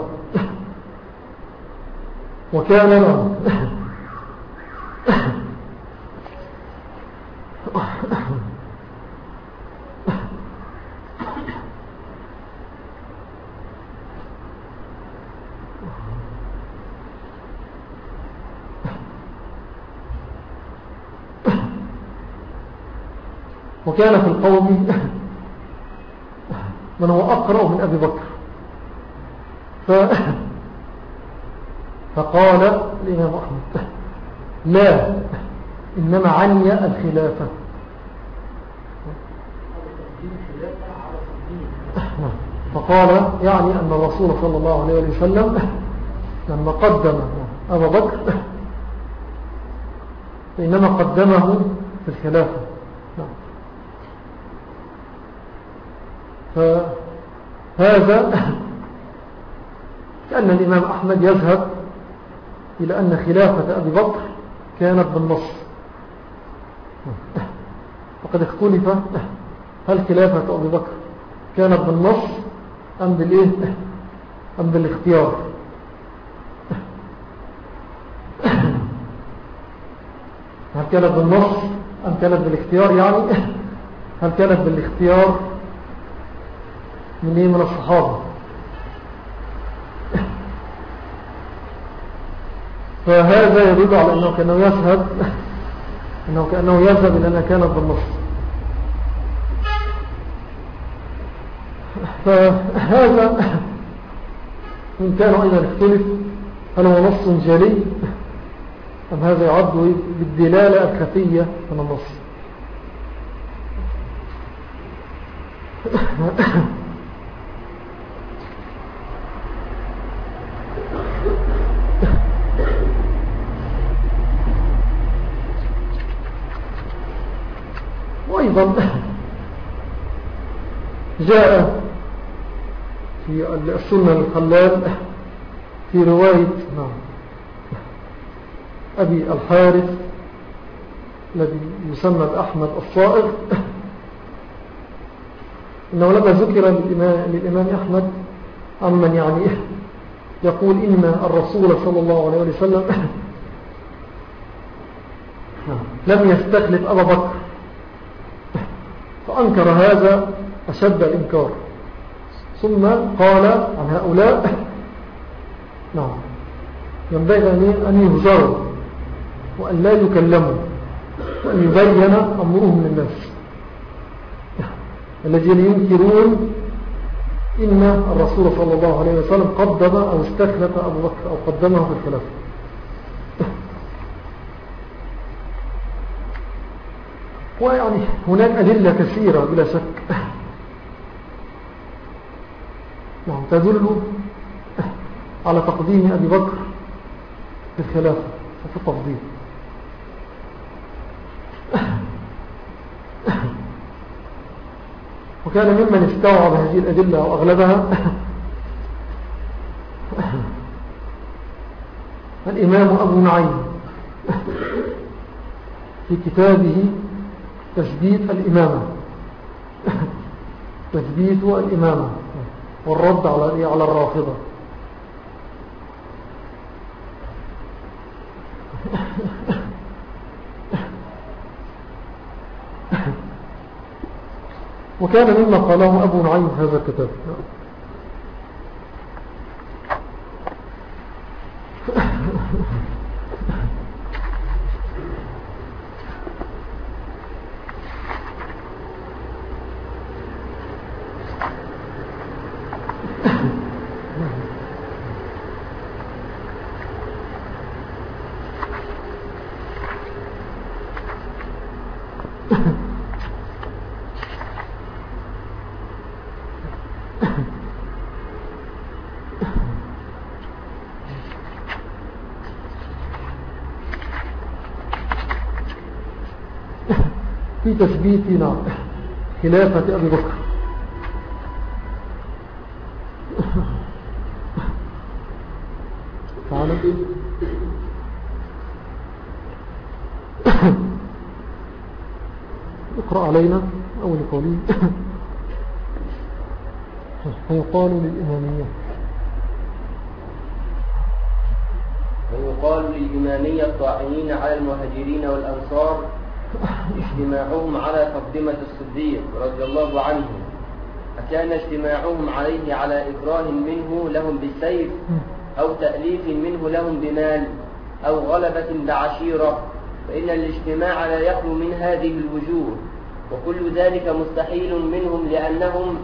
وكان له وكان في القوم من هو أقرأ من أبي بكر ف... فقال الإمام أحمد لا إنما عني الخلافة. فقال يعني أن الرسول صلى الله عليه وسلم لما قدم أبا بكر فإنما قدمه في الخلافة. فهذا كأن الإمام أحمد يذهب إلى أن خلافة أبي بكر كانت بالنص. وقد اختلف هل خلافة أبي بكر كانت بالنص أم بالإيه أم بالاختيار. هل كانت بالنص أم كانت بالاختيار، يعني هل كانت بالاختيار من إيه من الصحابة. فهذا يدل على أنه كأنه يذهب أنه كأنه يذهب إلى أنها كانت بالنص. فهذا إن كان أيضا اختلف هل هو نص جلي أم هذا يعد بالدلالة الخفية من النص. وأيضا جاء في السنة الخلال في رواية أبي الحارث الذي يسمى بأحمد الصائغ إنه لما ذكر للإمام أحمد عمن يعني يقول إن الرسول صلى الله عليه وسلم لم يستخلف أبا بكر، فأنكر هذا أشد الإنكار، ثم قال عن هؤلاء نعم ينبغي أن يهجروا وأن لا يكلموا وأن يبين أمرهم للناس الذين ينكرون إن الرسول صلى الله عليه وسلم قدم أو استخلف أبو بكر أو قدمه في الخلافة. ويعني هناك أدلة كثيرة بلا شك نعم تدل على تقديم أبي بكر في الخلافة وفي التفضيل. وكان ممن استوعب هذه الأدلة وأغلبها الإمام أبو نعيم في كتابه تثبيت الإمامة تثبيت الإمامة والرد على على الرافضة. وكان مما قاله أبو نعيم هذا الكتاب في تثبيتنا خلافة أبي بكر. تعالى اقرأ علينا أول قولين. ويقال للإمامية ويقال للإمامية الطاعنين على المهاجرين والأنصار اجتماعهم على تقدمة الصديق رضي الله عنه، أكان اجتماعهم عليه على إكراه منه لهم بالسيف أو تأليف منه لهم بمال أو غلبة بعشيرة، فإن الاجتماع لا يخلو من هذه الوجوه، وكل ذلك مستحيل منهم لأنهم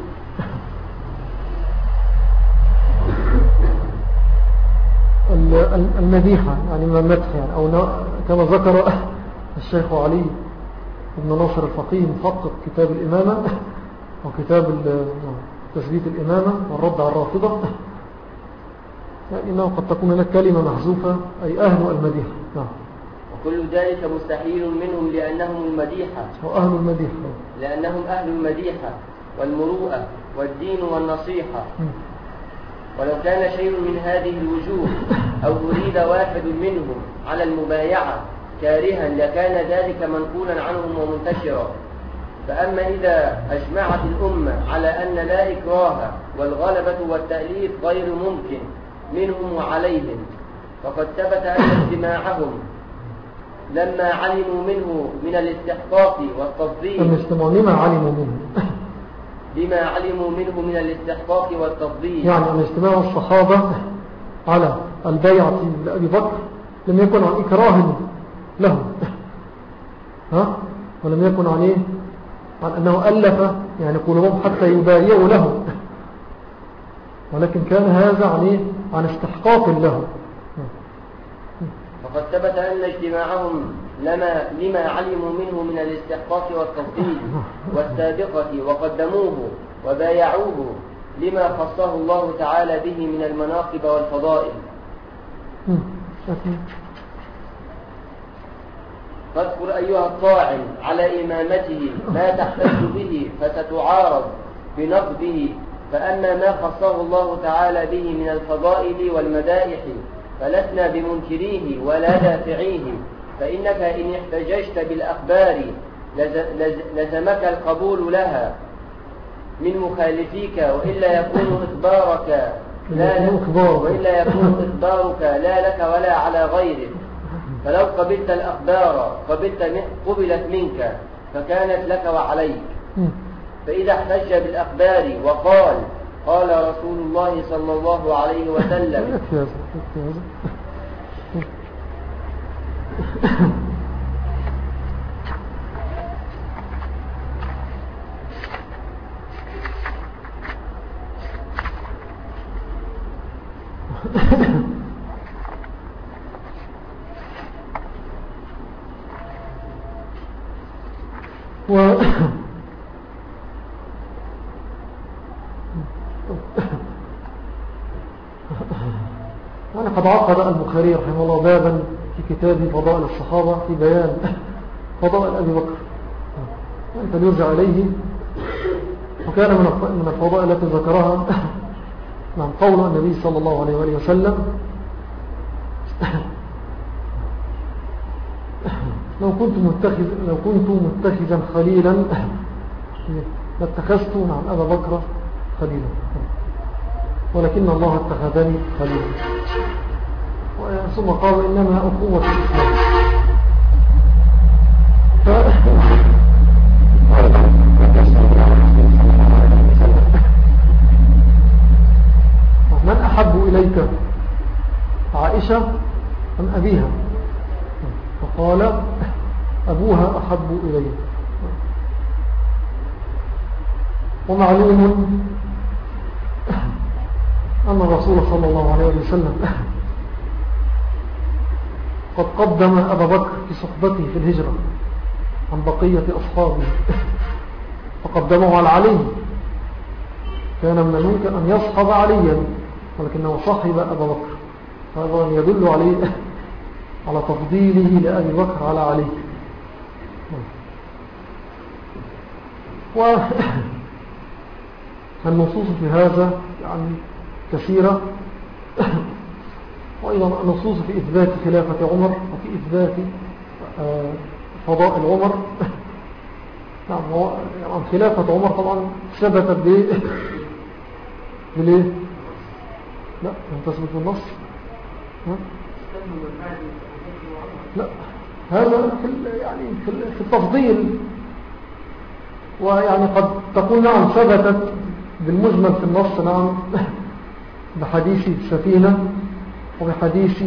المديحة يعني ما مدح يعني أو كما ذكر الشيخ علي بن ناصر الفقيه محقق كتاب الإمامة وكتاب تثبيت الإمامة والرد على الرافضة، يعني إنه قد تكون لك كلمة محذوفة أي أهل المديحة. نعم. وكل ذلك مستحيل منهم لأنهم المديحة وأهل المديحة لأنهم أهل المديحة والمروءة والدين والنصيحة. ولو كان شيء من هذه الوجوه أو أريد واحد منهم على المبايعة كارها لكان ذلك منقولا عنهم ومنتشرا. فأما إذا أجمعت الأمة على أن لا إكراه والغلبة والتأليف غير ممكن منهم وعليهم، فقد ثبت أن اجتماعهم لما علموا منه من الاستحقاق والتفضيل لما علموا منه بما علموا منه من الاستحقاق والتفضيل، يعني أن اجتماع الصحابة على البيعة لأبي بكر لم يكن عن إكراه له، ها؟ ولم يكن عن إيه؟ عن أنه ألف يعني قلوبهم حتى يبايعوا له، ولكن كان هذا عن إيه؟ عن استحقاق له. فقد ثبت أن اجتماعهم لما لما علموا منه من الاستحقاق والتفضيل والسابقة وقدموه وبايعوه لما خصه الله تعالى به من المناقب والفضائل. فاذكر أيها الطاعن على إمامته ما تحتج به فستعارض بنقده، فأما ما خصه الله تعالى به من الفضائل والمدائح فلسنا بمنكريه ولا دافعيه، فإنك إن احتججت بالأخبار لزمك القبول لها من مخالفيك، وإلا يكون إخبارك لا وإلا يكون إخبارك لا لك ولا على غيرك. فلو قبلت الأخبار قبلت قبلت منك فكانت لك وعليك. فإذا احتج بالأخبار وقال قال رسول الله صلى الله عليه وسلم و قد عقد البخاري رحمه الله بابا في كتابه فضائل الصحابة في بيان فضائل أبي بكر، فليرجع إليه. وكان من الفضائل التي ذكرها نعم قول النبي صلى الله عليه وآله وسلم لو كنت متخذ لو كنت متخذا خليلا لاتخذت نعم أبا بكر خليلا، ولكن الله اتخذني خليلا. ثم قال إنما أخوة الإسلام. من أحب إليك عائشة أم أبيها؟ فقال أبوها أحب إلي. ومعلوم أن الرسول صلى الله عليه وسلم قد قدم أبا بكر في صحبته في الهجرة، عن بقية أصحابه فقدمه على علي. كان من الممكن أن يصحب عليا ولكنه صحب أبا بكر، هذا يدل عليه على تفضيله لأبي بكر على علي. والنصوص في هذا يعني كثيرة، وأيضا النصوص في إثبات خلافة عمر وفي إثبات فضائل عمر. نعم، يعني خلافة عمر طبعا ثبتت بإيه؟ بليه؟ لا، لم تثبت بالنص. لا، هذا في يعني في التفضيل، ويعني قد تقول نعم ثبتت بالمجمل في النص، نعم، بحديث السفينة وبحديث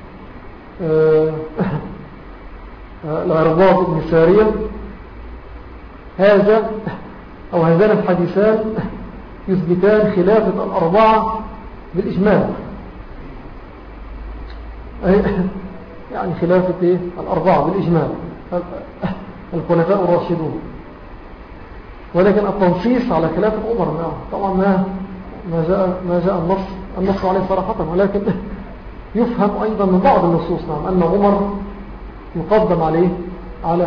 العرباط بن سارية. هذا أو هذان الحديثان يثبتان خلافة الأربعة بالإجمال، يعني خلافة إيه؟ الأربعة بالإجمال الخلفاء الراشدون. ولكن التنصيص على خلافة عمر طبعا ما ما جاء ما جاء النص النص عليه صراحة، ولكن يفهم أيضا من بعض النصوص نعم أن عمر يقدم عليه على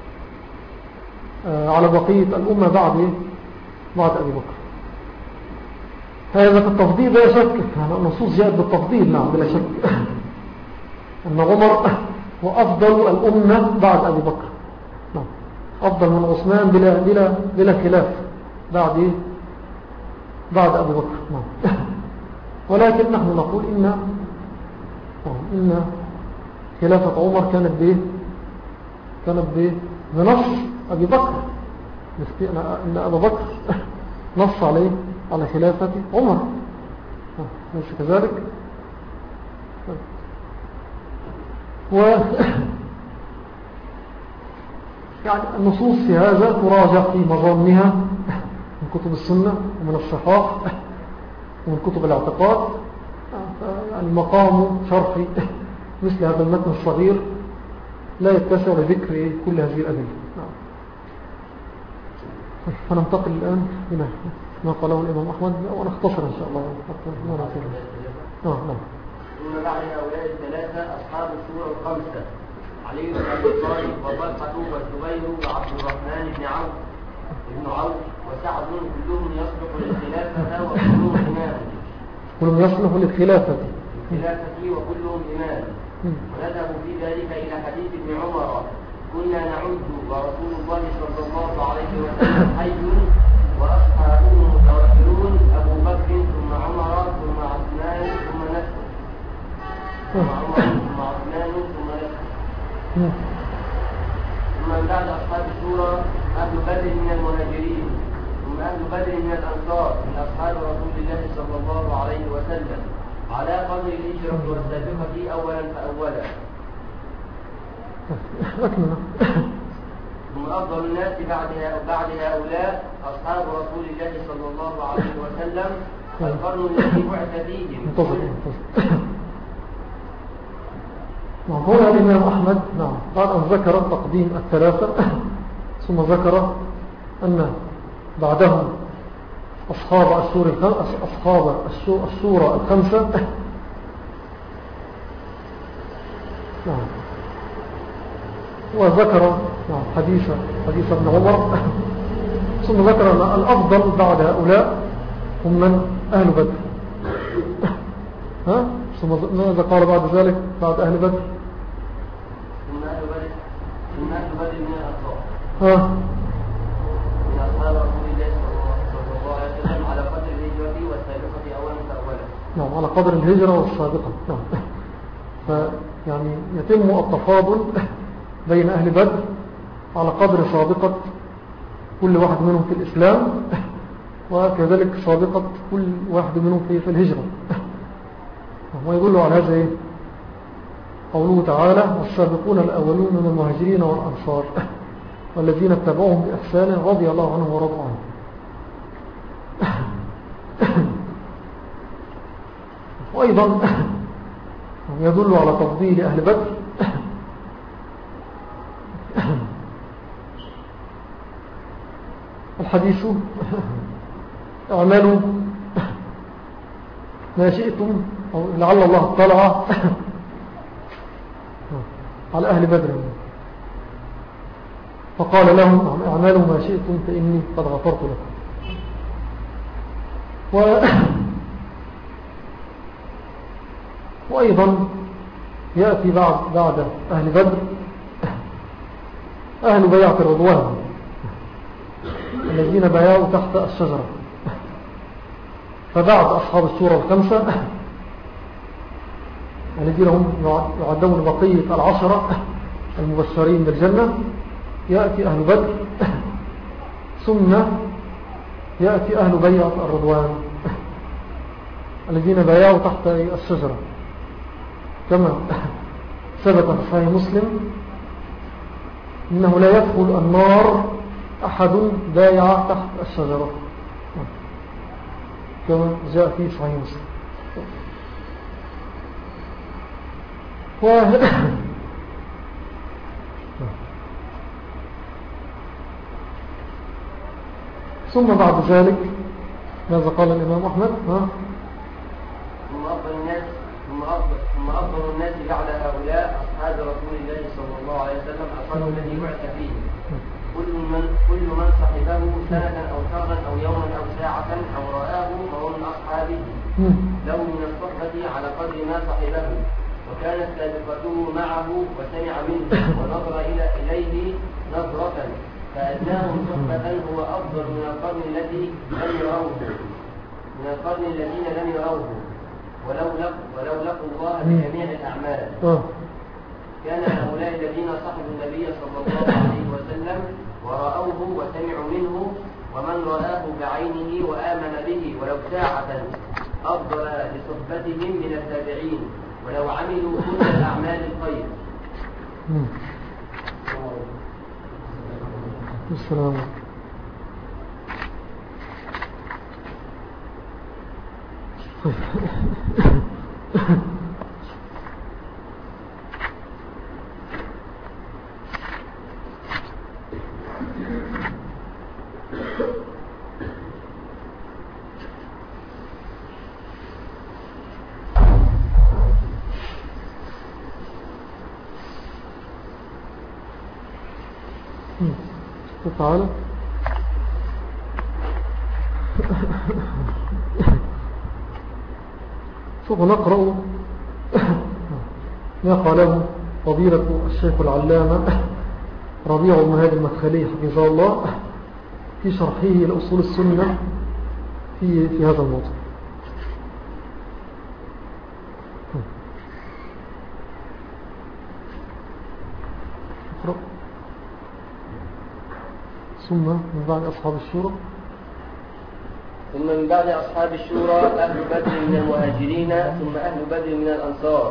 على بقية الأمة بعد بعد أبي بكر. هذا في التفضيل لا شك، يعني النصوص جاءت بالتفضيل نعم بلا شك أن عمر هو أفضل الأمة بعد أبي بكر، نعم أفضل من عثمان بلا بلا بلا خلاف بعد بعد أبي بكر، نعم. ولكن نحن نقول إن إن خلافة عمر كانت به كانت به بنص أبي بكر، إن أبا بكر نص عليه على خلافة عمر، ليس كذلك؟ و يعني النصوص في هذا تراجع في مظانها من كتب السنة ومن الصحاح ومن كتب الاعتقاد. يعني مقام شرح مثل هذا المتن الصغير لا يتسع لذكر كل هذه الأدلة. فننتقل الآن إلى ما قاله الإمام أحمد ونختصر إن شاء الله حتى ما نصير. نعم نعم. ثم بعد هؤلاء الثلاثة أصحاب السورة الخمسة: علي بن أبي طالب وطلحة والزبير وعبد الرحمن بن عوف ابن عوف وسعد، كلهم يصلح للخلافة وكلهم إمام. كلهم يصلح للخلافة الخلافة وكلهم إمام. ونذهب في ذلك إلى حديث ابن عمر: كنا نعد ورسول الله صلى الله عليه وسلم حي وأصحابه متوكلون، أبو بكر ثم عمر ثم عثمان ثم نسل ثم عمر ثم عثمان ثم نسل. ثم من بعد أصحاب السورة أهل بدر من المهاجرين، ثم أهل بدر من الأنصار من أصحاب رسول الله صلى الله عليه وسلم على قدر الهجرة والسابقة أولا فأولا. ثم أفضل الناس بعد بعد هؤلاء أصحاب رسول الله صلى الله عليه وسلم القرن الذي بعث فيهم. نعم. هنا الإمام أحمد نعم بعد أن ذكر تقديم الثلاثة ثم ذكر أن بعدهم أصحاب السورة أصحاب السورة الخمسة. نعم. وذكر نعم حديث حديث ابن عمر، ثم ذكر أن الأفضل بعد هؤلاء هم من أهل بدر. ها ثم ماذا قال بعد ذلك بعد أهل بدر؟ ثم أهل بدر ثم أهل بدر من الأنصار. ها من أصحاب رسول الله صلى الله عليه وسلم على قدر الهجرة والسابقة أولا فأولا. نعم على قدر الهجرة والسابقة. نعم. فيعني يتم التفاضل بين أهل بدر على قدر سابقة كل واحد منهم في الإسلام، وكذلك سابقة كل واحد منهم في الهجرة. ويقول على هذا إيه؟ قوله تعالى: والسابقون الأولون من المهاجرين والأنصار والذين اتبعوهم بإحسان رضي الله عنهم ورضوا عنه. وأيضا يدل على تفضيل أهل بدر الحديث اعملوا ما شئتم، أو لعل الله اطلع على أهل بدر فقال لهم اعملوا ما شئتم فإني قد غفرت لكم. و... وأيضا يأتي بعد, بعد أهل بدر أهل بيعة الرضوان الذين بايعوا تحت الشجرة. فبعد أصحاب السورة الخمسة الذين هم يعدون بقية العشرة المبشرين بالجنة يأتي أهل بدر، ثم يأتي أهل بيعة الرضوان الذين بايعوا تحت الشجرة، كما ثبت في صحيح مسلم إنه لا يدخل النار أحد بايع تحت الشجرة، كما جاء في صحيح مسلم. و... ثم بعد ذلك ماذا قال الإمام أحمد؟ ها؟ ثم أفضل الناس ثم أفضل, ثم أفضل الناس بعد هؤلاء أصحاب رسول الله صلى الله عليه وسلم القرن الذي بعث فيه، كل من كل من صحبه سنة أو شهرا أو يوما أو ساعة أو رآه فهو من أصحابه له من الصحبة على قدر ما صحبه، وكانت سابقته معه وسمع منه ونظر إلى إليه نظرة فأدناهم صحبة هو أفضل من القرن الذي لم يروه من القرن الذين لم يروه ولو لقوا ولو لقوا الله بجميع الأعمال. كان هؤلاء الذين صحبوا النبي صلى الله عليه وسلم ورأوه وسمعوا منه ومن رآه بعينه وآمن به ولو ساعة أفضل لصحبتهم من التابعين ولو عملوا كل الأعمال الخير. السلام تعالى. سوف نقرأ ما قاله فضيلة الشيخ العلامة ربيع بن هادي المدخلي حفظه الله في شرحه لأصول السنة في في هذا الموضوع. اقرأ. ثم من بعد أصحاب الشورى ثم من بعد أصحاب الشورى أهل بدر من المهاجرين ثم أهل بدر من الأنصار.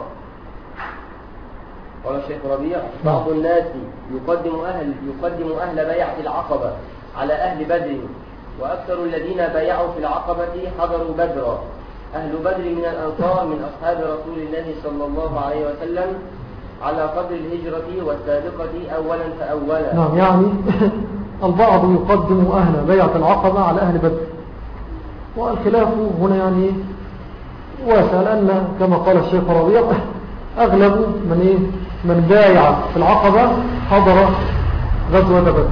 قال الشيخ ربيع بعض الناس يقدم أهل, يقدم أهل بيعة العقبة على أهل بدر، وأكثر الذين بايعوا في العقبة حضروا بدرا. أهل بدر من الأنصار من أصحاب رسول الله صلى الله عليه وسلم على قدر الهجرة والسابقة أولا فأولا. نعم، يعني البعض يقدم أهل بيعة العقبة على أهل بدر، والخلاف هنا يعني واسع، لأن كما قال الشيخ ربيع أغلب من, إيه؟ من بايع في العقبة حضر غزوة بدر.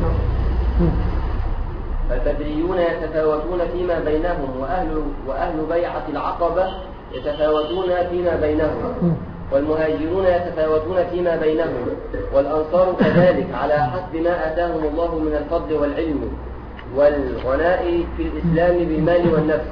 فالبدريون يتفاوتون فيما بينهم وأهل, وأهل بيعة العقبة يتفاوتون فيما بينهم، والمهاجرون يتفاوتون فيما بينهم، والأنصار كذلك على حسب ما آتاهم الله من الفضل والعلم والغناء في الإسلام بالمال والنفس.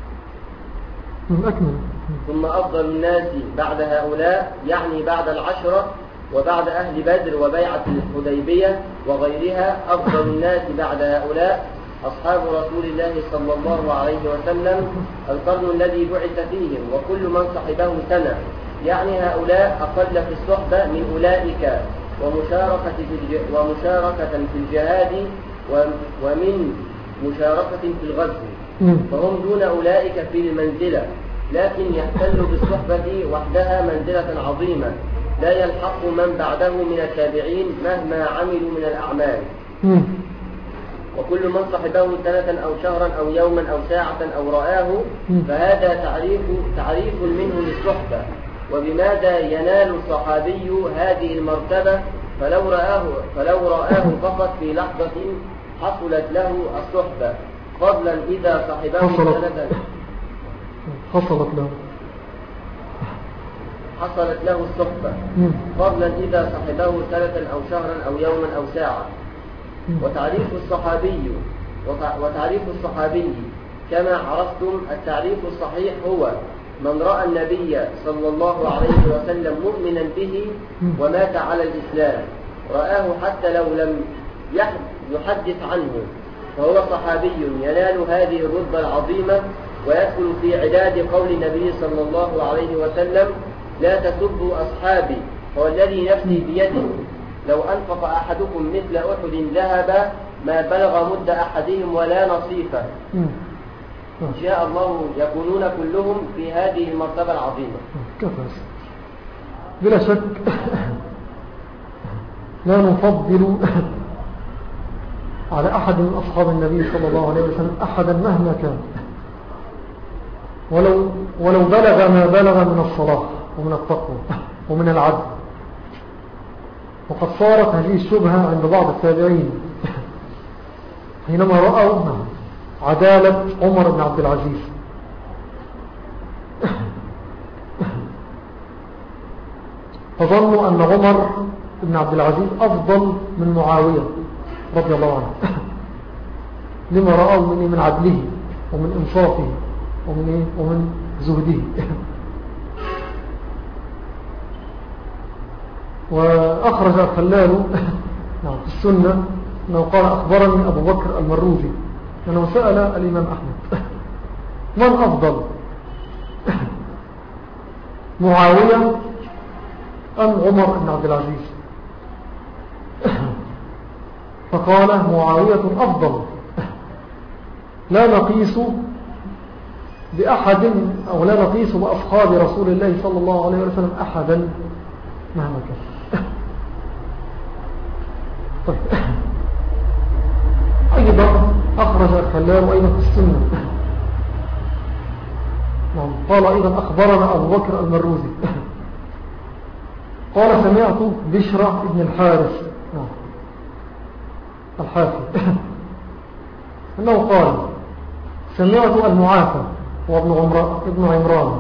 أكمل. ثم أفضل الناس بعد هؤلاء يعني بعد العشرة وبعد أهل بدر وبيعة الحديبية وغيرها، أفضل الناس بعد هؤلاء أصحاب رسول الله صلى الله عليه وسلم القرن الذي بعث فيهم، وكل من صحبه سنة، يعني هؤلاء أقل في الصحبة من أولئك ومشاركة في, ومشاركة في الجهاد ومن مشاركة في الغزو، فهم دون أولئك في المنزلة، لكن يحتل بالصحبة وحدها منزلة عظيمة لا يلحق من بعده من التابعين مهما عملوا من الأعمال. وكل من صحبه سنة أو شهرا أو يوما أو ساعة أو رآه فهذا تعريف, تعريف منه للصحبة. وبماذا ينال الصحابي هذه المرتبة؟ فلو رآه, فلو رآه فقط في لحظة حصلت له الصحبة، فضلا إذا صحبه سنة حصلت له حصلت له الصحبة، فضلا إذا صحبه سنة أو شهرا أو يوما أو ساعة. وتعريف الصحابي وتعريف الصحابي كما عرفتم، التعريف الصحيح هو من رأى النبي صلى الله عليه وسلم مؤمنا به ومات على الإسلام، رآه حتى لو لم يحدث عنه، فهو صحابي ينال هذه الرتبة العظيمة، ويدخل في عداد قول النبي صلى الله عليه وسلم: لا تسبوا أصحابي، فوالذي نفسي بيده لو أنفق أحدكم مثل أحد ذهب ما بلغ مد أحدهم ولا نصيفه. إن شاء الله يكونون كلهم في هذه المرتبة العظيمة. بلا شك لا نفضل على أحد من أصحاب النبي صلى الله عليه وسلم أحدا مهما كان، ولو, ولو بلغ ما بلغ من الصلاح ومن التقوى ومن العدل. وقد صارت هذه الشبهة عند بعض التابعين حينما رأوا عدالة عمر بن عبد العزيز، فظنوا أن عمر بن عبد العزيز أفضل من معاوية رضي الله عنه، لما رأوا من, من عدله ومن إنصافه ومن, ومن زهده. وأخرج الخلال في السنة أنه قال: أخبرني أبو بكر المروزي أنه سأل الإمام أحمد: من أفضل، معاوية أم عمر بن عبد العزيز؟ فقال: معاوية أفضل، لا نقيس بأحد أو لا نقيس بأصحاب رسول الله صلى الله عليه وسلم أحدا مهما كان. طيب، أيضا أخرج الخلال أيضا في السنة قال أيضا: أخبرنا أبو بكر المروزي قال: سمعت بشرة بن الحارث الحافي أنه قال: سمعت المعافى وابن عمران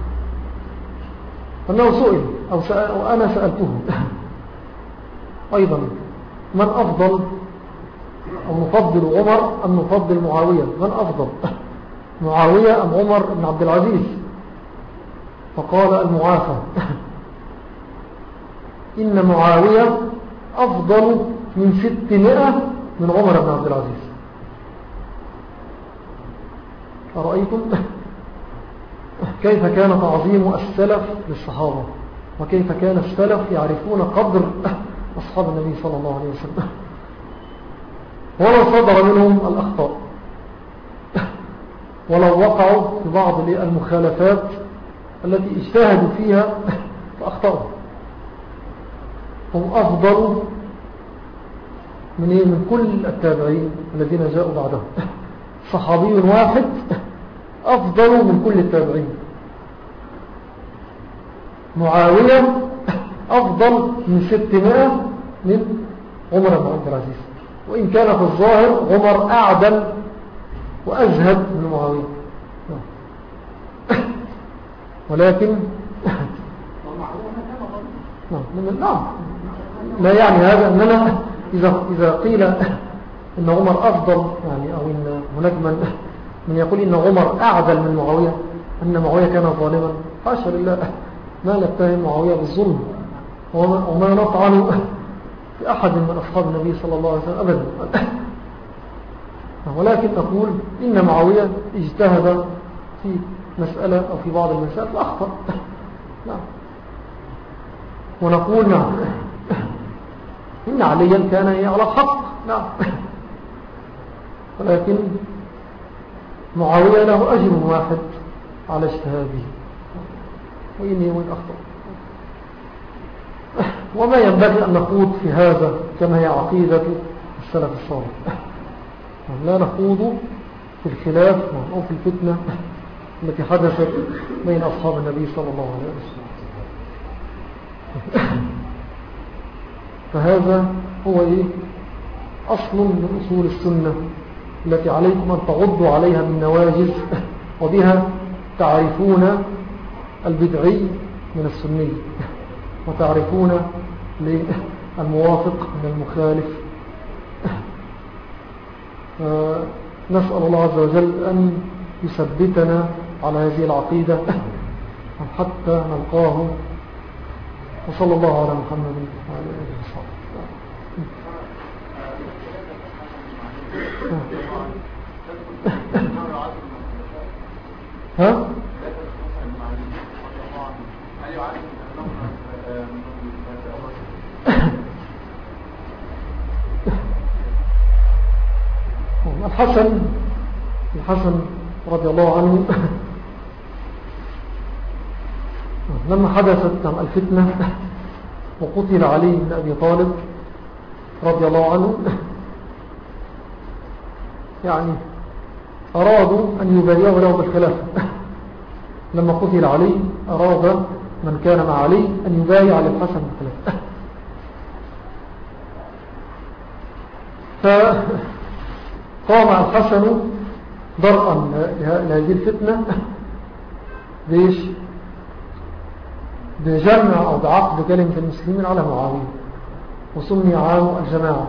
أنه سئل أو سأل وأنا سألته أيضا: من أفضل، أو نفضل عمر أم نفضل معاوية؟ من أفضل، معاوية أم عمر بن عبد العزيز؟ فقال المعافى: إن معاوية أفضل من ستمائة من عمر بن عبد العزيز. أرأيتم كيف كان تعظيم السلف للصحابة، وكيف كان السلف يعرفون قدر أصحاب النبي صلى الله عليه وسلم، ولو صدر منهم الأخطاء، ولو وقعوا في بعض المخالفات التي اجتهدوا فيها فأخطأوا، هم أفضل من, من كل التابعين الذين جاءوا بعدهم. صحابي واحد أفضل من كل التابعين. معاوية أفضل من ستمائة من عمر بن عبد العزيز، وإن كان في الظاهر عمر أعدل وأزهد من معاوية، ولكن نعم لا يعني هذا أننا إذا, إذا قيل إن عمر أفضل، يعني أو إن هناك من, من يقول إن عمر أعدل من معاوية أن معاوية كان ظالما، حاشا لله، ما نتهم معاوية بالظلم وما, وما نطعن في أحد من أصحاب النبي صلى الله عليه وسلم أبدا، ولكن نقول إن معاوية اجتهد في مسألة أو في بعض المسائل فأخطأ، نعم. ونقول نعم إن عليا كان على الحق، نعم، ولكن معاوية له أجر واحد على اجتهاده، وإني وإن أخطأ. وما ينبغي أن نخوض في هذا كما هي عقيدة السلف الصالح. لا نخوض في الخلاف أو في الفتنة التي حدثت بين أصحاب النبي صلى الله عليه وسلم. فهذا هو إيه؟ أصل من أصول السنة التي عليكم أن تعضوا عليها بالنواجذ، وبها تعرفون البدعي من السني، وتعرفون للموافق من المخالف. نسأل الله عز وجل أن يثبتنا على هذه العقيدة حتى نلقاه. وصلى الله على محمد وعلى آله وصحبه. ها؟ الحسن الحسن رضي الله عنه لما حدثت الفتنة وقتل علي بن أبي طالب رضي الله عنه، يعني أرادوا أن يبايعوا له بالخلافة. لما قتل علي أراد من كان مع علي أن يبايع للحسن بالخلافة. فقام الحسن درءا لهذه الفتنة بيش بجمع أو بعقد كلمة المسلمين على معاوية، وسمي عام الجماعة.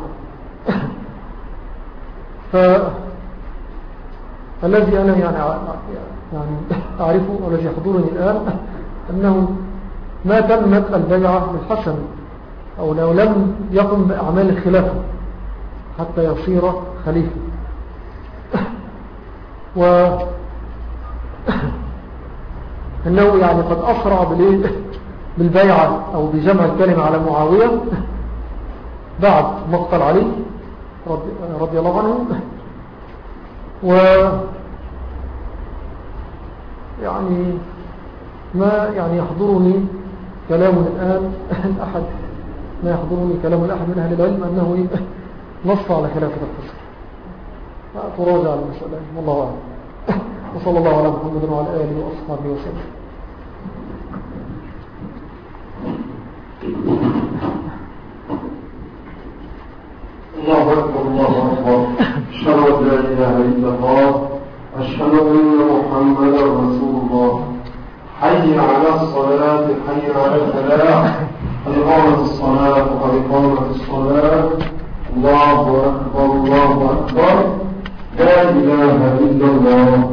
فالذي أنا يعني يعني أعرفه والذي يحضرني الآن أنه ما تمت البيعة للحسن، أو لو لم يقم بأعمال الخلافة حتى يصير خليفة. و أنه يعني قد أسرع بالبيعة أو بجمع الكلمة على معاوية بعد مقتل علي رضي, رضي الله عنه. و يعني ما يعني يحضرني كلام الآن أحد ما يحضرني كلام الأحد من أهل العلم أنه نص على خلافة الحسن. تراجع على المسألة والله أعلم. وصلى الله على محمد وعلى آله وأصحابه وسلم. الله أكبر الله أكبر. أشهد أن لا إله إلا الله، أشهد أن محمدا رسول الله. حي على الصلاة، حي على الفلاح، قد قامت الصلاة وقد قامت الصلاة. الله أكبر الله أكبر. لا إله إلا الله.